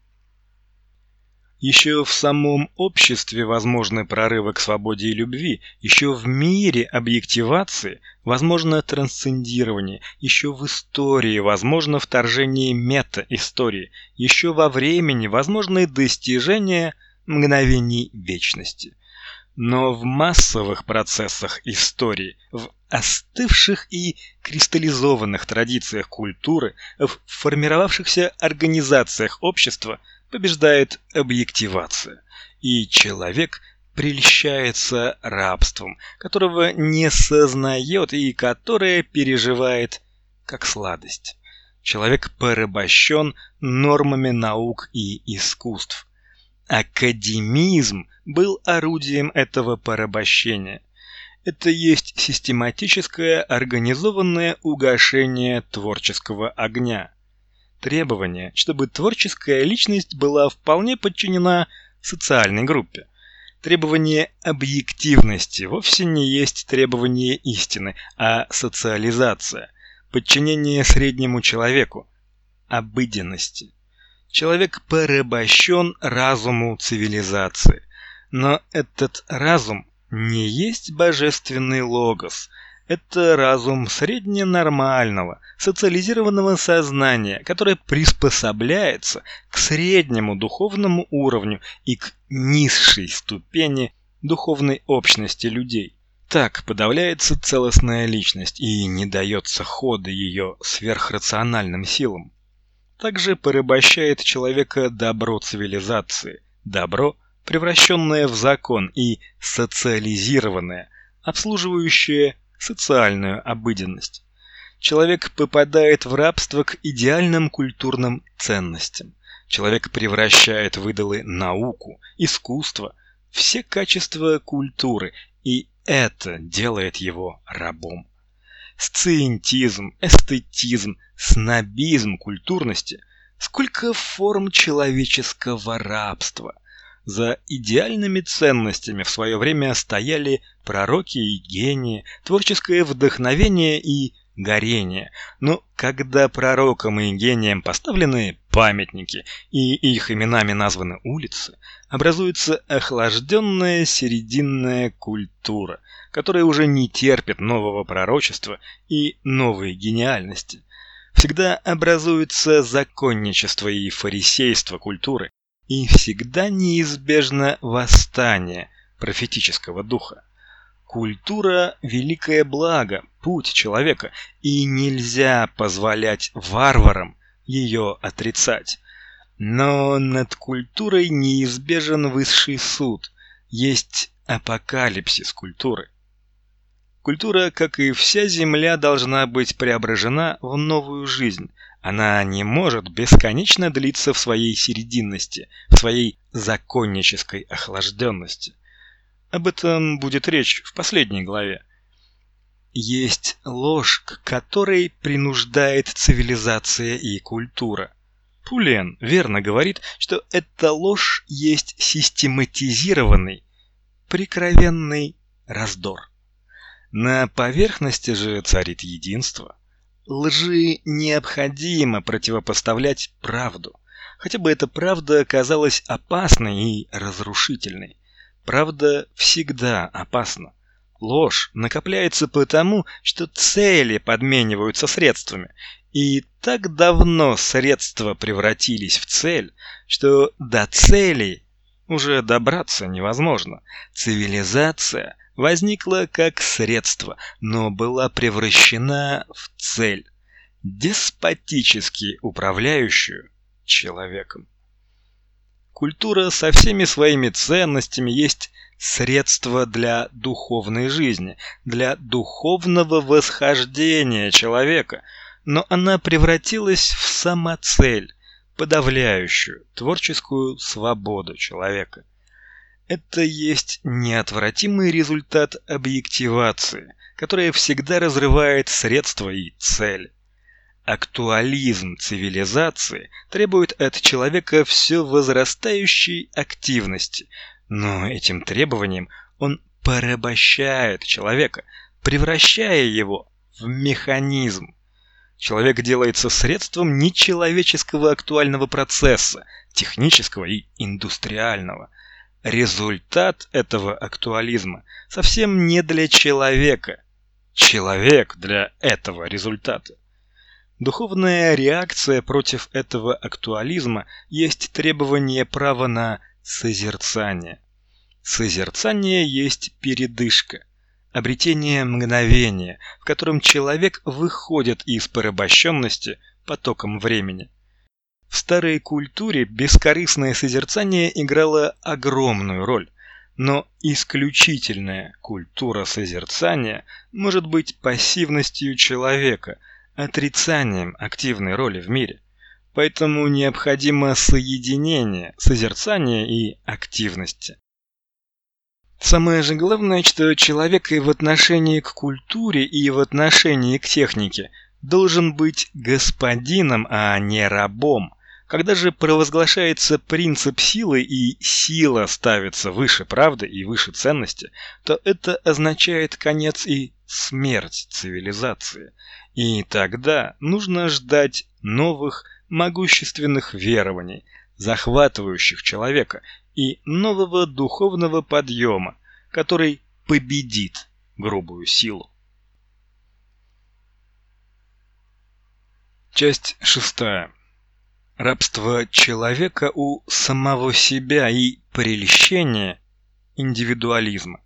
Еще в самом обществе возможны прорывы к свободе и любви, еще в мире объективации возможно трансцендирование, еще в истории возможно вторжение мета-истории, еще во времени возможны достижения мгновений вечности. Но в массовых процессах истории, в остывших и кристаллизованных традициях культуры, в формировавшихся организациях общества побеждает объективация, и человек прельщается рабством, которого не сознает и которое переживает как сладость. Человек порабощен нормами наук и искусств. Академизм был орудием этого порабощения. Это есть систематическое организованное угошение творческого огня. Требование, чтобы творческая личность была вполне подчинена социальной группе. Требование объективности вовсе не есть требование истины, а социализация, подчинение среднему человеку, обыденности. Человек порабощен разуму цивилизации, но этот разум не есть божественный логос. Это разум средненормального, социализированного сознания, которое приспособляется к среднему духовному уровню и к низшей ступени духовной общности людей. Так подавляется целостная личность и не дается хода ее сверхрациональным силам. Также порабощает человека добро цивилизации, добро, превращенное в закон, и социализированное, обслуживающее социальную обыденность. Человек попадает в рабство к идеальным культурным ценностям. Человек превращает в идолы науку, искусство, все качества культуры, и это делает его рабом. Сциентизм, эстетизм, снобизм культурности – сколько форм человеческого рабства. За идеальными ценностями в свое время стояли пророки и гении, творческое вдохновение и горение. Но когда пророкам и гениям поставлены памятники и их именами названы улицы, образуется охлажденная серединная культура, которая уже не терпит нового пророчества и новой гениальности. Всегда образуется законничество и фарисейство культуры, и всегда неизбежно восстание профетического духа. Культура – великое благо, путь человека, и нельзя позволять варварам ее отрицать. Но над культурой неизбежен высший суд, есть апокалипсис культуры. Культура, как и вся земля, должна быть преображена в новую жизнь. Она не может бесконечно длиться в своей серединности, в своей законнической охлажденности. Об этом будет речь в последней главе. Есть ложь, к которой принуждает цивилизация и культура. Пулен верно говорит, что эта ложь есть систематизированный, прикровенный раздор. На поверхности же царит единство. Лжи необходимо противопоставлять правду, хотя бы эта правда казалась опасной и разрушительной. Правда всегда опасна. Ложь накопляется потому, что цели подмениваются средствами, и так давно средства превратились в цель, что до цели уже добраться невозможно. Цивилизация возникла как средство, но была превращена в цель, деспотически управляющую человеком. Культура со всеми своими ценностями есть средство для духовной жизни, для духовного восхождения человека, но она превратилась в самоцель, подавляющую творческую свободу человека. Это есть неотвратимый результат объективации, которая всегда разрывает средства и цель. Актуализм цивилизации требует от человека все возрастающей активности, но этим требованием он порабощает человека, превращая его в механизм. Человек делается средством нечеловеческого актуального процесса, технического и индустриального. Результат этого актуализма совсем не для человека. Человек для этого результата. Духовная реакция против этого актуализма есть требование права на созерцание. Созерцание есть передышка, обретение мгновения, в котором человек выходит из порабощенности потоком времени. В старой культуре бескорыстное созерцание играло огромную роль, но исключительная культура созерцания может быть пассивностью человека, отрицанием активной роли в мире. Поэтому необходимо соединение созерцания и активности. Самое же главное, что человек и в отношении к культуре, и в отношении к технике должен быть господином, а не рабом. Когда же провозглашается принцип силы и сила ставится выше правды и выше ценности, то это означает конец и смерть цивилизации. И тогда нужно ждать новых могущественных верований, захватывающих человека, и нового духовного подъема, который победит грубую силу. Часть 6. Рабство человека у самого себя и прельщение индивидуализма.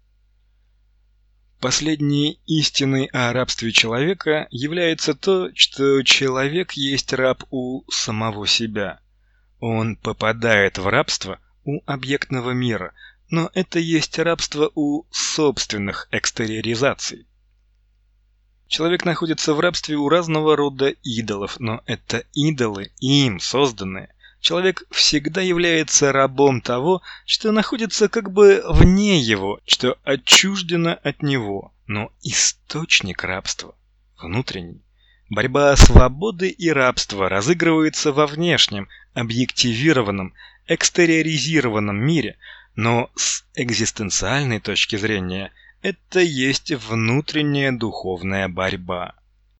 Последней истиной о рабстве человека является то, что человек есть раб у самого себя. Он попадает в рабство у объектного мира, но это есть рабство у собственных экстериоризаций. Человек находится в рабстве у разного рода идолов, но это идолы им созданные. Человек всегда является рабом того, что находится как бы вне его, что отчуждено от него. Но источник рабства внутренний. Борьба свободы и рабства разыгрывается во внешнем, объективированном, экстериоризированном мире, но с экзистенциальной точки зрения это есть внутренняя духовная борьба.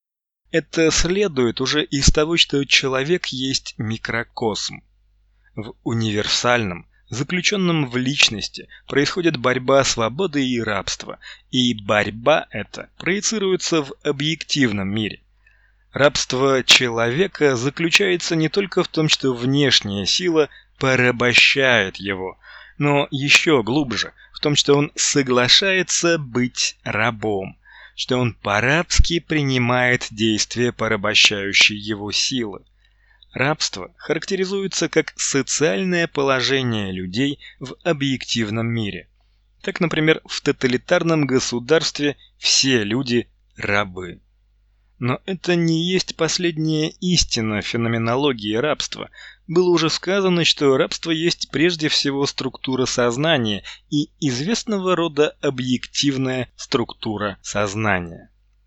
Это следует уже из того, что человек есть микрокосм. В универсальном, заключенном в личности, происходит борьба свободы и рабства, и борьба эта проецируется в объективном мире. Рабство человека заключается не только в том, что внешняя сила порабощает его, но еще глубже, в том, что он соглашается быть рабом, что он по-рабски принимает действия порабощающей его силы. Рабство характеризуется как социальное положение людей в объективном мире. Так, например, в тоталитарном государстве все люди – рабы. Но это не есть последняя истина феноменологии рабства. Было уже сказано, что рабство есть прежде всего структура сознания и известного рода объективная структура сознания.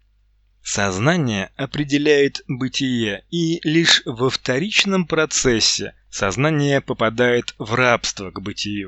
Сознание определяет бытие, и лишь во вторичном процессе сознание попадает в рабство к бытию.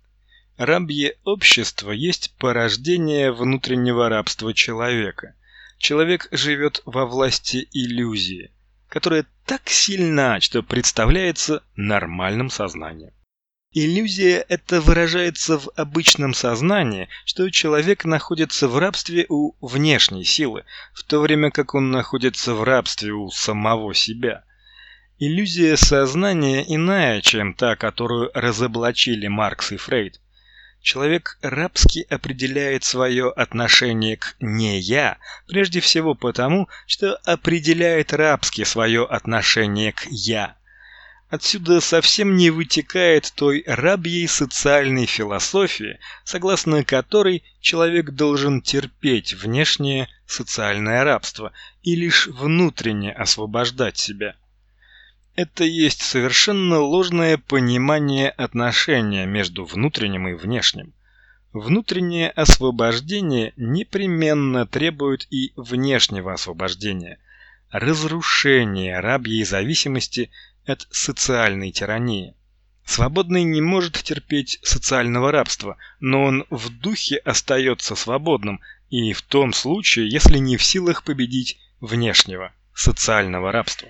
Рабье общество есть порождение внутреннего рабства человека. Человек живет во власти иллюзии, которая так сильна, что представляется нормальным сознанием. Иллюзия эта выражается в обычном сознании, что человек находится в рабстве у внешней силы, в то время как он находится в рабстве у самого себя. Иллюзия сознания иная, чем та, которую разоблачили Маркс и Фрейд. Человек рабски определяет свое отношение к «не я», прежде всего потому, что определяет рабски свое отношение к «я». Отсюда совсем не вытекает той рабьей социальной философии, согласно которой человек должен терпеть внешнее социальное рабство и лишь внутренне освобождать себя. Это есть совершенно ложное понимание отношения между внутренним и внешним. Внутреннее освобождение непременно требует и внешнего освобождения, разрушения рабьей зависимости от социальной тирании. Свободный не может терпеть социального рабства, но он в духе остается свободным, и в том случае, если не в силах победить внешнего социального рабства.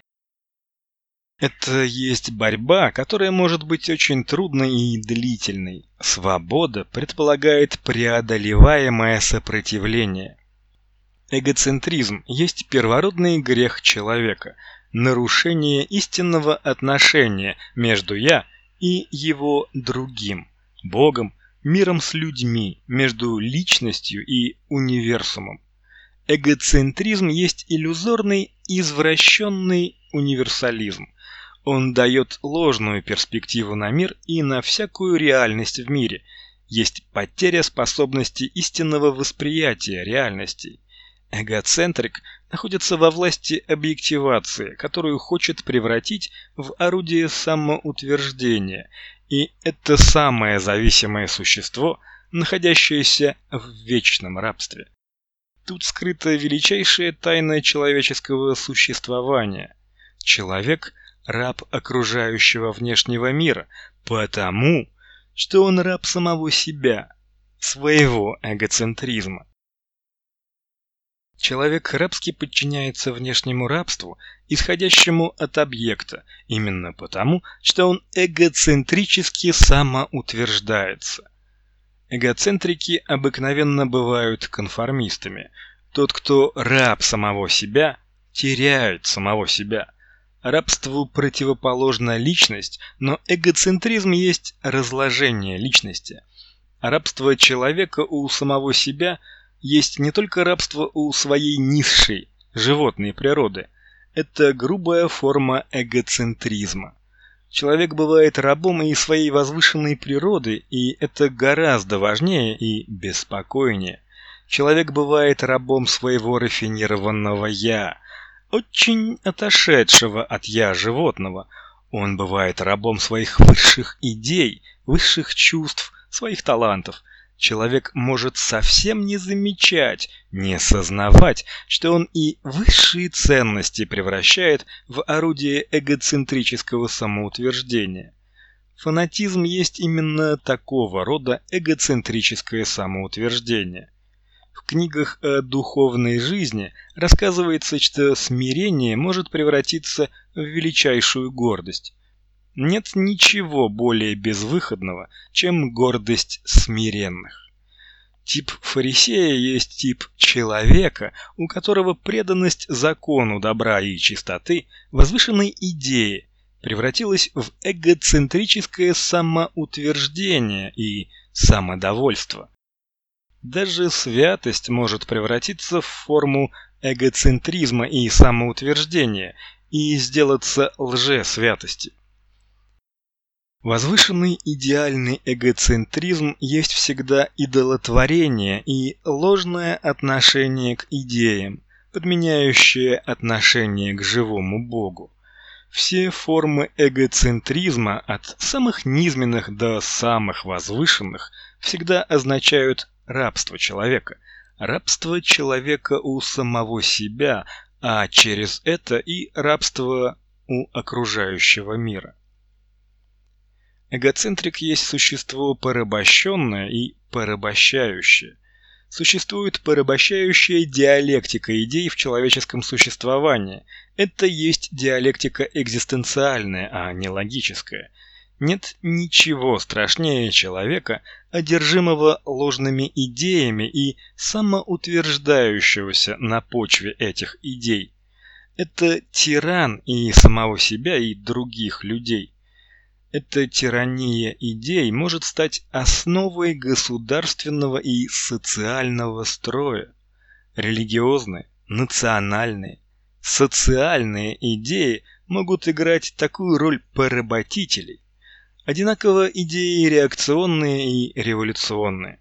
Это есть борьба, которая может быть очень трудной и длительной. Свобода предполагает преодолеваемое сопротивление. Эгоцентризм есть первородный грех человека, нарушение истинного отношения между «я» и его другим, Богом, миром с людьми, между личностью и универсумом. Эгоцентризм есть иллюзорный, извращенный универсализм. Он дает ложную перспективу на мир и на всякую реальность в мире. Есть потеря способности истинного восприятия реальностей. Эгоцентрик находится во власти объективации, которую хочет превратить в орудие самоутверждения, и это самое зависимое существо, находящееся в вечном рабстве. Тут скрыта величайшая тайна человеческого существования. Человек – раб окружающего внешнего мира, потому что он раб самого себя, своего эгоцентризма. Человек рабски подчиняется внешнему рабству, исходящему от объекта, именно потому, что он эгоцентрически самоутверждается. Эгоцентрики обыкновенно бывают конформистами. Тот, кто раб самого себя, теряет самого себя. Рабству противоположна личность, но эгоцентризм есть разложение личности. Рабство человека у самого себя есть не только рабство у своей низшей, животной природы. Это грубая форма эгоцентризма. Человек бывает рабом и своей возвышенной природы, и это гораздо важнее и беспокойнее. Человек бывает рабом своего рафинированного «я», очень отошедшего от «я» животного. Он бывает рабом своих высших идей, высших чувств, своих талантов. Человек может совсем не замечать, не сознавать, что он и высшие ценности превращает в орудие эгоцентрического самоутверждения. Фанатизм есть именно такого рода эгоцентрическое самоутверждение. В книгах о духовной жизни рассказывается, что смирение может превратиться в величайшую гордость. Нет ничего более безвыходного, чем гордость смиренных. Тип фарисея есть тип человека, у которого преданность закону добра и чистоты, возвышенной идее, превратилась в эгоцентрическое самоутверждение и самодовольство. Даже святость может превратиться в форму эгоцентризма и самоутверждения и сделаться лжесвятостью. Возвышенный идеальный эгоцентризм есть всегда идолотворение и ложное отношение к идеям, подменяющее отношение к живому Богу. Все формы эгоцентризма, от самых низменных до самых возвышенных, всегда означают рабство человека. Рабство человека у самого себя, а через это и рабство у окружающего мира. Эгоцентрик есть существо порабощенное и порабощающее. Существует порабощающая диалектика идей в человеческом существовании. Это есть диалектика экзистенциальная, а не логическая. Нет ничего страшнее человека, одержимого ложными идеями и самоутверждающегося на почве этих идей. Это тиран и самого себя, и других людей. Эта тирания идей может стать основой государственного и социального строя. Религиозные, национальные, социальные идеи могут играть такую роль поработителей. Одинаково идеи реакционные и революционные.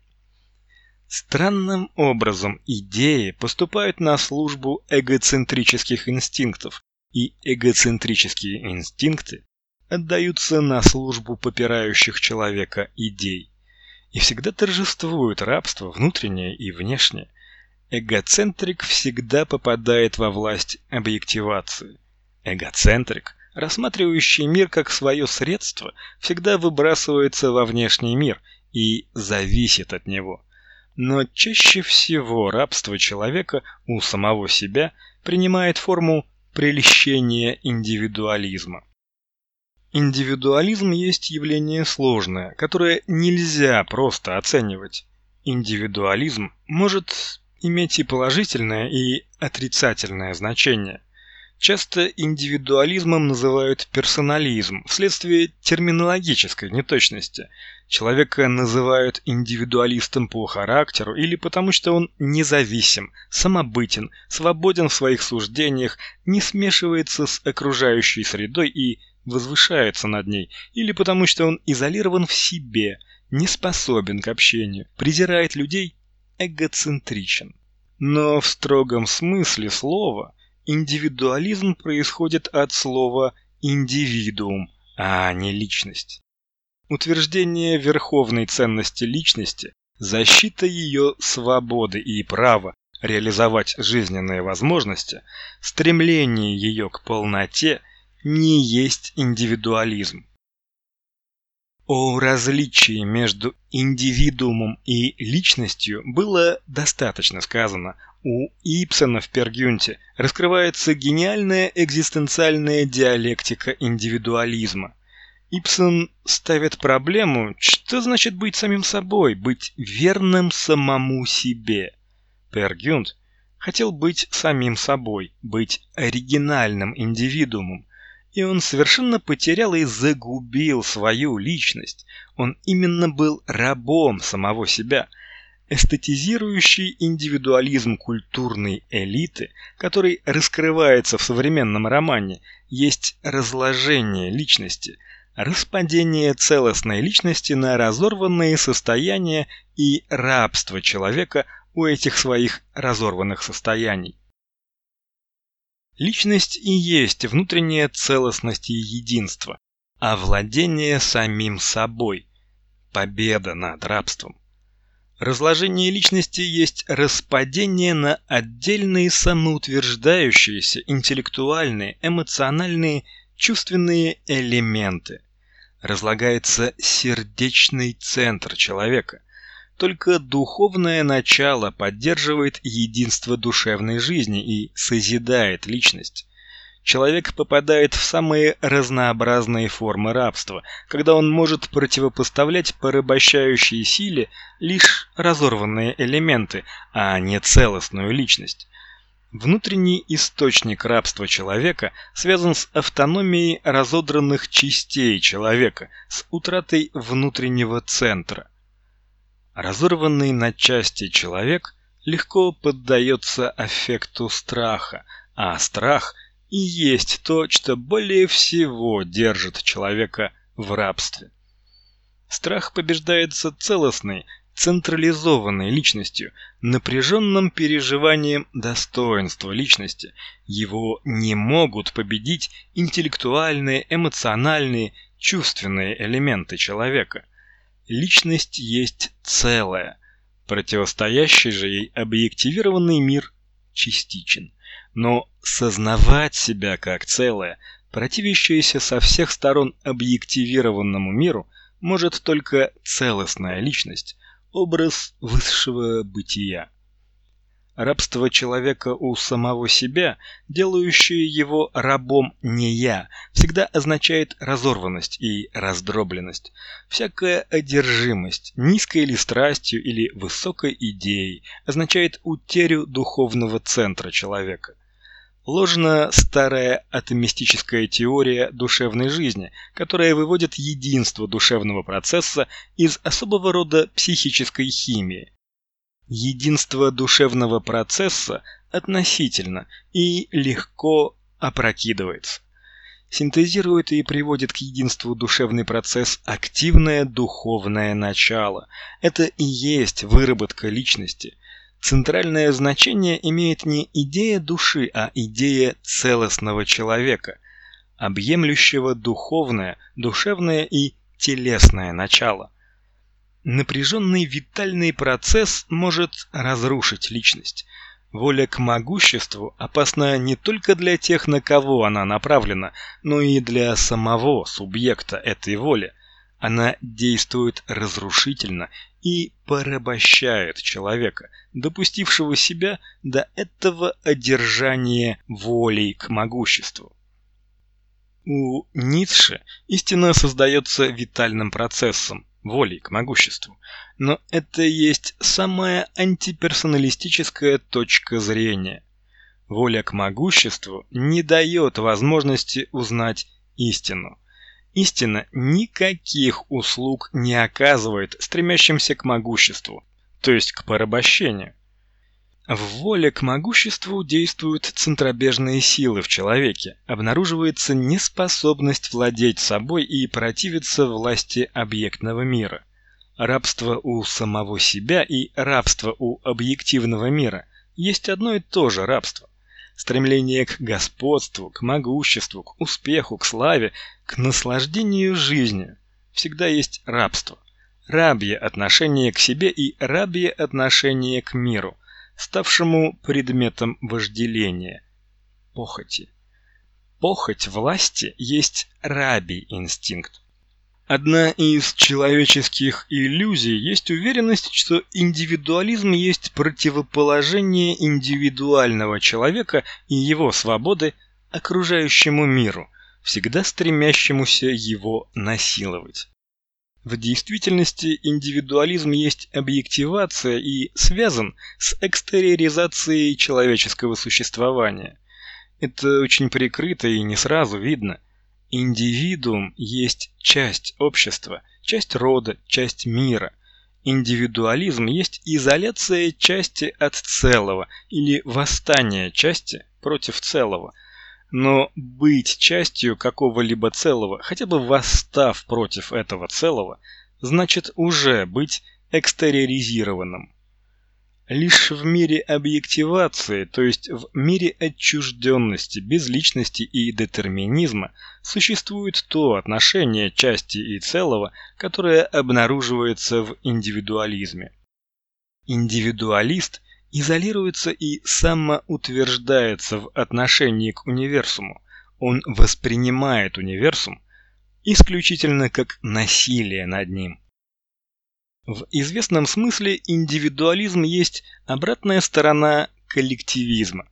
Странным образом идеи поступают на службу эгоцентрических инстинктов, и эгоцентрические инстинкты отдаются на службу попирающих человека идей. И всегда торжествует рабство внутреннее и внешнее. Эгоцентрик всегда попадает во власть объективации. Эгоцентрик, рассматривающий мир как свое средство, всегда выбрасывается во внешний мир и зависит от него. Но чаще всего рабство человека у самого себя принимает форму прельщения индивидуализма. Индивидуализм есть явление сложное, которое нельзя просто оценивать. Индивидуализм может иметь и положительное, и отрицательное значение. Часто индивидуализмом называют персонализм вследствие терминологической неточности. Человека называют индивидуалистом по характеру или потому, что он независим, самобытен, свободен в своих суждениях, не смешивается с окружающей средой и возвышается над ней, или потому что он изолирован в себе, не способен к общению, презирает людей, эгоцентричен. Но в строгом смысле слова индивидуализм происходит от слова индивидуум, а не личность. Утверждение верховной ценности личности, защита ее свободы и права реализовать жизненные возможности, стремление ее к полноте не есть индивидуализм. О различии между индивидуумом и личностью было достаточно сказано. У Ибсена в Пер Гюнте раскрывается гениальная экзистенциальная диалектика индивидуализма. Ибсен ставит проблему, что значит быть самим собой, быть верным самому себе. Пер Гюнт хотел быть самим собой, быть оригинальным индивидуумом, и он совершенно потерял и загубил свою личность. Он именно был рабом самого себя. Эстетизирующий индивидуализм культурной элиты, который раскрывается в современном романе, есть разложение личности, распадение целостной личности на разорванные состояния и рабство человека у этих своих разорванных состояний. Личность и есть внутренняя целостность и единство, овладение самим собой, победа над рабством. Разложение личности есть распадение на отдельные самоутверждающиеся интеллектуальные, эмоциональные, чувственные элементы. Разлагается сердечный центр человека. Только духовное начало поддерживает единство душевной жизни и созидает личность. Человек попадает в самые разнообразные формы рабства, когда он может противопоставлять порабощающей силе лишь разорванные элементы, а не целостную личность. Внутренний источник рабства человека связан с автономией разодранных частей человека, с утратой внутреннего центра. Разорванный на части человек легко поддается аффекту страха, а страх и есть то, что более всего держит человека в рабстве. Страх побеждается целостной, централизованной личностью, напряженным переживанием достоинства личности. Его не могут победить интеллектуальные, эмоциональные, чувственные элементы человека. Личность есть целое, противостоящий же ей объективированный мир частичен. Но сознавать себя как целое, противящееся со всех сторон объективированному миру, может только целостная личность, образ высшего бытия. Рабство человека у самого себя, делающее его рабом не я, всегда означает разорванность и раздробленность. Всякая одержимость, низкой или страстью, или высокой идеей, означает утерю духовного центра человека. Ложна старая атомистическая теория душевной жизни, которая выводит единство душевного процесса из особого рода психической химии. Единство душевного процесса относительно и легко опрокидывается. Синтезирует и приводит к единству душевный процесс активное духовное начало. Это и есть выработка личности. Центральное значение имеет не идея души, а идея целостного человека, объемлющего духовное, душевное и телесное начало. Напряженный витальный процесс может разрушить личность. Воля к могуществу опасна не только для тех, на кого она направлена, но и для самого субъекта этой воли. Она действует разрушительно и порабощает человека, допустившего себя до этого одержания волей к могуществу. У Ницше истина создается витальным процессом, волей к могуществу, но это есть самая антиперсоналистическая точка зрения. Воля к могуществу не дает возможности узнать истину. Истина никаких услуг не оказывает стремящимся к могуществу, то есть к порабощению. В воле к могуществу действуют центробежные силы в человеке, обнаруживается неспособность владеть собой и противиться власти объектного мира. Рабство у самого себя и рабство у объективного мира есть одно и то же рабство. Стремление к господству, к могуществу, к успеху, к славе, к наслаждению жизнью всегда есть рабство. Рабье отношение к себе и рабье отношение к миру, ставшему предметом вожделения, похоти. Похоть власти есть рабий инстинкт. Одна из человеческих иллюзий есть уверенность, что индивидуализм есть противоположение индивидуального человека и его свободы окружающему миру, всегда стремящемуся его насиловать. В действительности индивидуализм есть объективация и связан с экстериоризацией человеческого существования. Это очень прикрыто и не сразу видно. Индивидуум есть часть общества, часть рода, часть мира. Индивидуализм есть изоляция части от целого или восстание части против целого. Но быть частью какого-либо целого, хотя бы восстав против этого целого, значит уже быть экстериоризированным. Лишь в мире объективации, то есть в мире отчужденности, безличности и детерминизма, существует то отношение части и целого, которое обнаруживается в индивидуализме. Индивидуалист изолируется и самоутверждается в отношении к универсуму. Он воспринимает универсум исключительно как насилие над ним. В известном смысле индивидуализм есть обратная сторона коллективизма.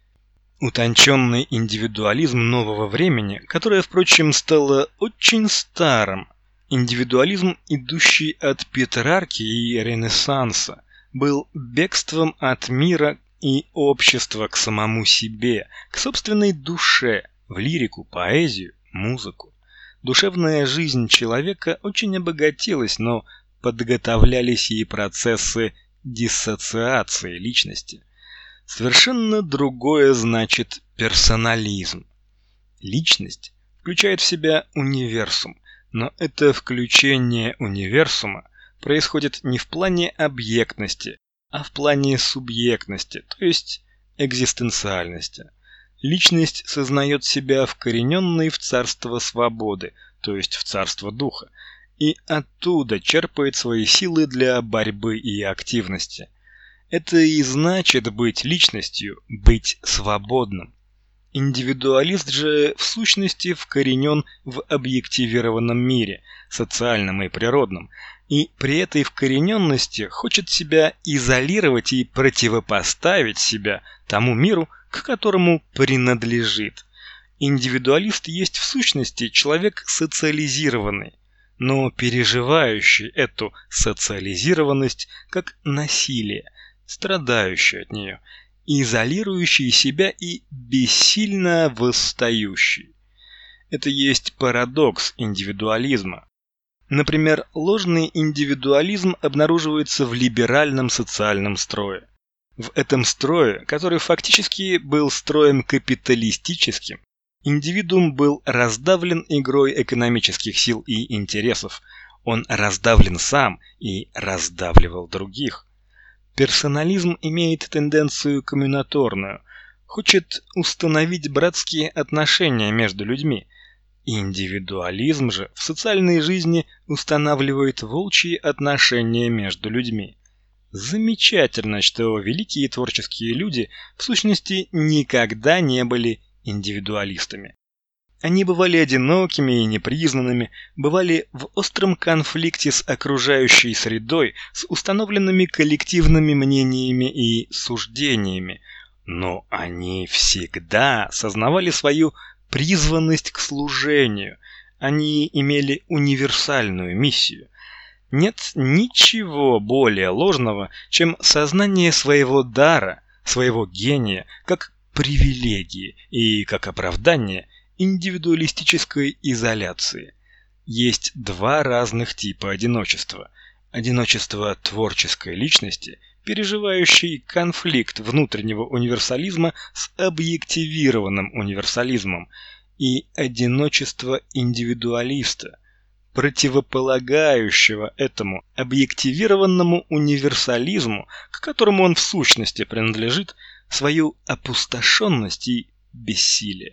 Утонченный индивидуализм нового времени, которое, впрочем, стало очень старым, индивидуализм, идущий от Петрарки и Ренессанса, был бегством от мира и общества к самому себе, к собственной душе, в лирику, поэзию, музыку. Душевная жизнь человека очень обогатилась, но подготовлялись и процессы диссоциации личности. Совершенно другое значит персонализм. Личность включает в себя универсум, но это включение универсума происходит не в плане объектности, а в плане субъектности, то есть экзистенциальности. Личность сознает себя вкорененной в царство свободы, то есть в царство духа, и оттуда черпает свои силы для борьбы и активности. Это и значит быть личностью, быть свободным. Индивидуалист же в сущности вкоренен в объективированном мире, социальном и природном, и при этой вкорененности хочет себя изолировать и противопоставить себя тому миру, к которому принадлежит. Индивидуалист есть в сущности человек социализированный, но переживающий эту социализированность как насилие, страдающий от нее, изолирующий себя и бессильно восстающий. Это есть парадокс индивидуализма. Например, ложный индивидуализм обнаруживается в либеральном социальном строе. В этом строе, который фактически был строем капиталистическим, индивидуум был раздавлен игрой экономических сил и интересов. Он раздавлен сам и раздавливал других. Персонализм имеет тенденцию коммунаторную, хочет установить братские отношения между людьми. Индивидуализм же в социальной жизни устанавливает волчьи отношения между людьми. Замечательно, что великие творческие люди в сущности никогда не были индивидуалистами. Они бывали одинокими и непризнанными, бывали в остром конфликте с окружающей средой, с установленными коллективными мнениями и суждениями, но они всегда сознавали свою призванность к служению, они имели универсальную миссию. Нет ничего более ложного, чем сознание своего дара, своего гения, как привилегии и как оправдание индивидуалистической изоляции. Есть два разных типа одиночества. Одиночество творческой личности, переживающей конфликт внутреннего универсализма с объективированным универсализмом, и одиночество индивидуалиста, противополагающего этому объективированному универсализму, к которому он в сущности принадлежит, свою опустошенность и бессилие.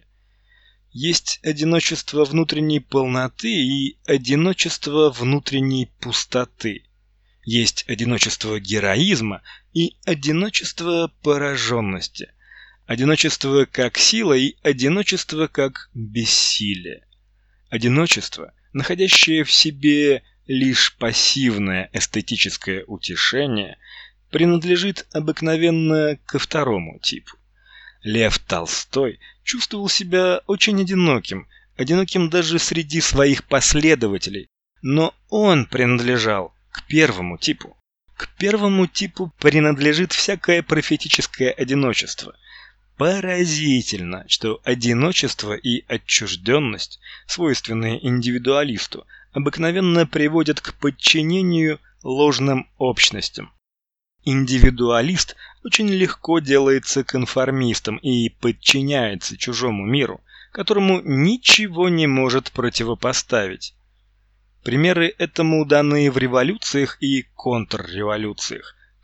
Есть одиночество внутренней полноты и одиночество внутренней пустоты. Есть одиночество героизма и одиночество пораженности. Одиночество как сила и одиночество как бессилие. Одиночество, находящее в себе лишь пассивное эстетическое утешение, принадлежит обыкновенно ко второму типу. Лев Толстой чувствовал себя очень одиноким, одиноким даже среди своих последователей, но он принадлежал к первому типу. К первому типу принадлежит всякое профетическое одиночество. Поразительно, что одиночество и отчужденность, свойственные индивидуалисту, обыкновенно приводят к подчинению ложным общностям. Индивидуалист очень легко делается конформистом и подчиняется чужому миру, которому ничего не может противопоставить. Примеры этому даны в революциях и контрреволюциях.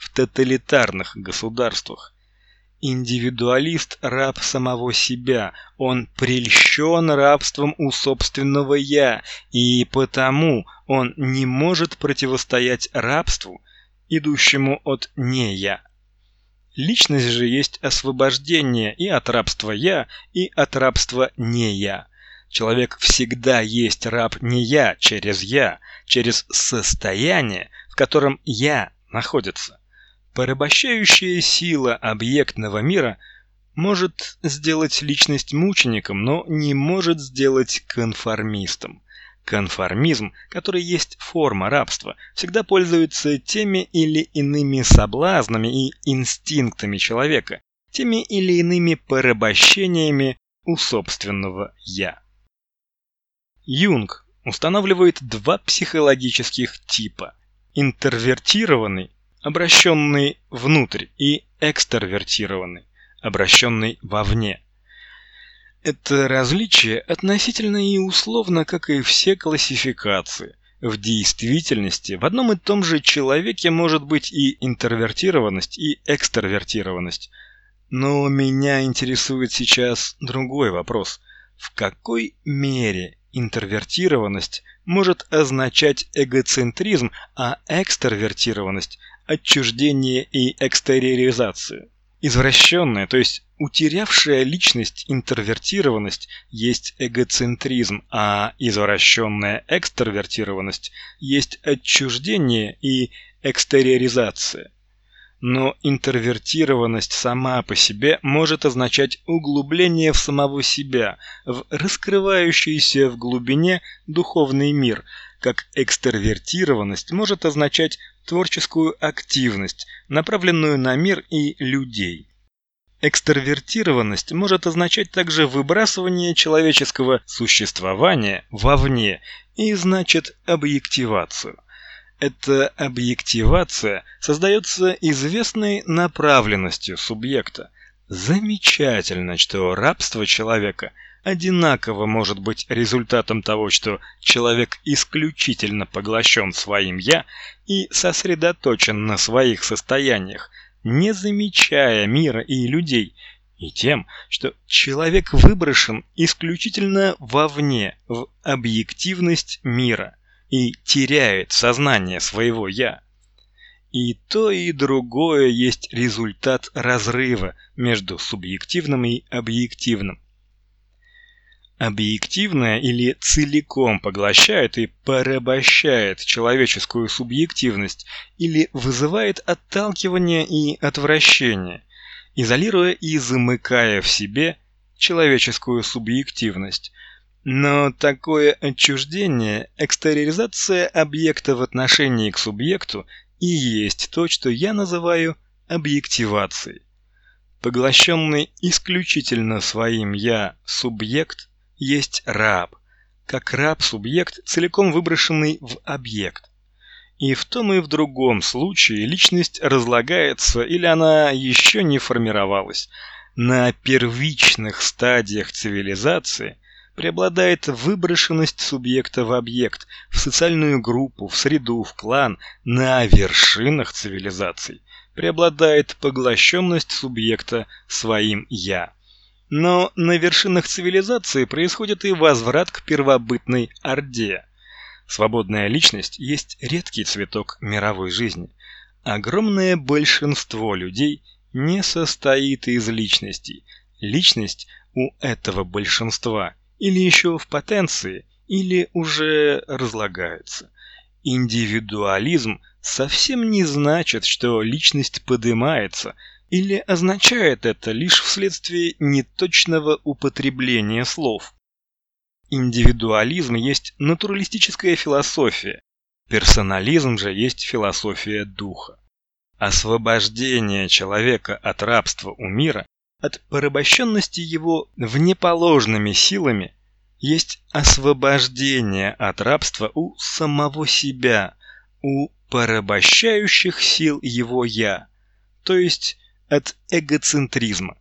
в тоталитарных государствах. Индивидуалист – раб самого себя, он прельщен рабством у собственного «я», и потому он не может противостоять рабству, идущему от «не-я». Личность же есть освобождение и от рабства «я», и от рабства «не-я». Человек всегда есть раб не «я» через состояние, в котором «я» находится. Порабощающая сила объектного мира может сделать личность мучеником, но не может сделать конформистом. Конформизм, который есть форма рабства, всегда пользуется теми или иными соблазнами и инстинктами человека, теми или иными порабощениями у собственного «я». Юнг устанавливает два психологических типа – интровертированный, обращенный внутрь, и экстравертированный, обращенный вовне. Это различие относительно и условно, как и все классификации. В действительности в одном и том же человеке может быть и интровертированность, и экстравертированность. Но меня интересует сейчас другой вопрос. В какой мере интровертированность может означать эгоцентризм, а экстравертированность – отчуждение и экстериоризацию? Извращенная, то есть утерявшая личность интровертированность есть эгоцентризм, а извращенная экстравертированность есть отчуждение и экстериоризация. Но интровертированность сама по себе может означать углубление в самого себя, в раскрывающийся в глубине духовный мир, как экстравертированность может означать творческую активность, направленную на мир и людей. Экстравертированность может означать также выбрасывание человеческого существования вовне и значит объективацию. Эта объективация создается известной направленностью субъекта. Замечательно, что рабство человека одинаково может быть результатом того, что человек исключительно поглощен своим «я» и сосредоточен на своих состояниях, не замечая мира и людей, и тем, что человек выброшен исключительно вовне, в объективность мира, и теряет сознание своего «я». И то, и другое есть результат разрыва между субъективным и объективным. Объективное или целиком поглощает и порабощает человеческую субъективность или вызывает отталкивание и отвращение, изолируя и замыкая в себе человеческую субъективность. Но такое отчуждение, экстериоризация объекта в отношении к субъекту и есть то, что я называю объективацией. Поглощенный исключительно своим «я» субъект есть раб, как раб-субъект, целиком выброшенный в объект. И в том и в другом случае личность разлагается или она еще не формировалась. На первичных стадиях цивилизации преобладает выброшенность субъекта в объект, в социальную группу, в среду, в клан. На вершинах цивилизаций преобладает поглощенность субъекта своим «я». Но на вершинах цивилизации происходит и возврат к первобытной орде. Свободная личность есть редкий цветок мировой жизни. Огромное большинство людей не состоит из личностей. Личность у этого большинства или еще в потенции, или уже разлагается. Индивидуализм совсем не значит, что личность подымается, или означает это лишь вследствие неточного употребления слов. Индивидуализм есть натуралистическая философия, персонализм же есть философия духа. Освобождение человека от рабства у мира, от порабощенности его внеположными силами, есть освобождение от рабства у самого себя, у порабощающих сил его «я», то есть от эгоцентризма.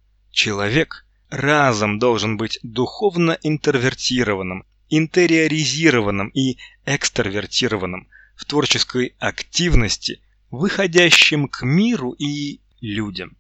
Человек разом должен быть духовно интровертированным, интериоризированным и экстравертированным, в творческой активности выходящим к миру и людям.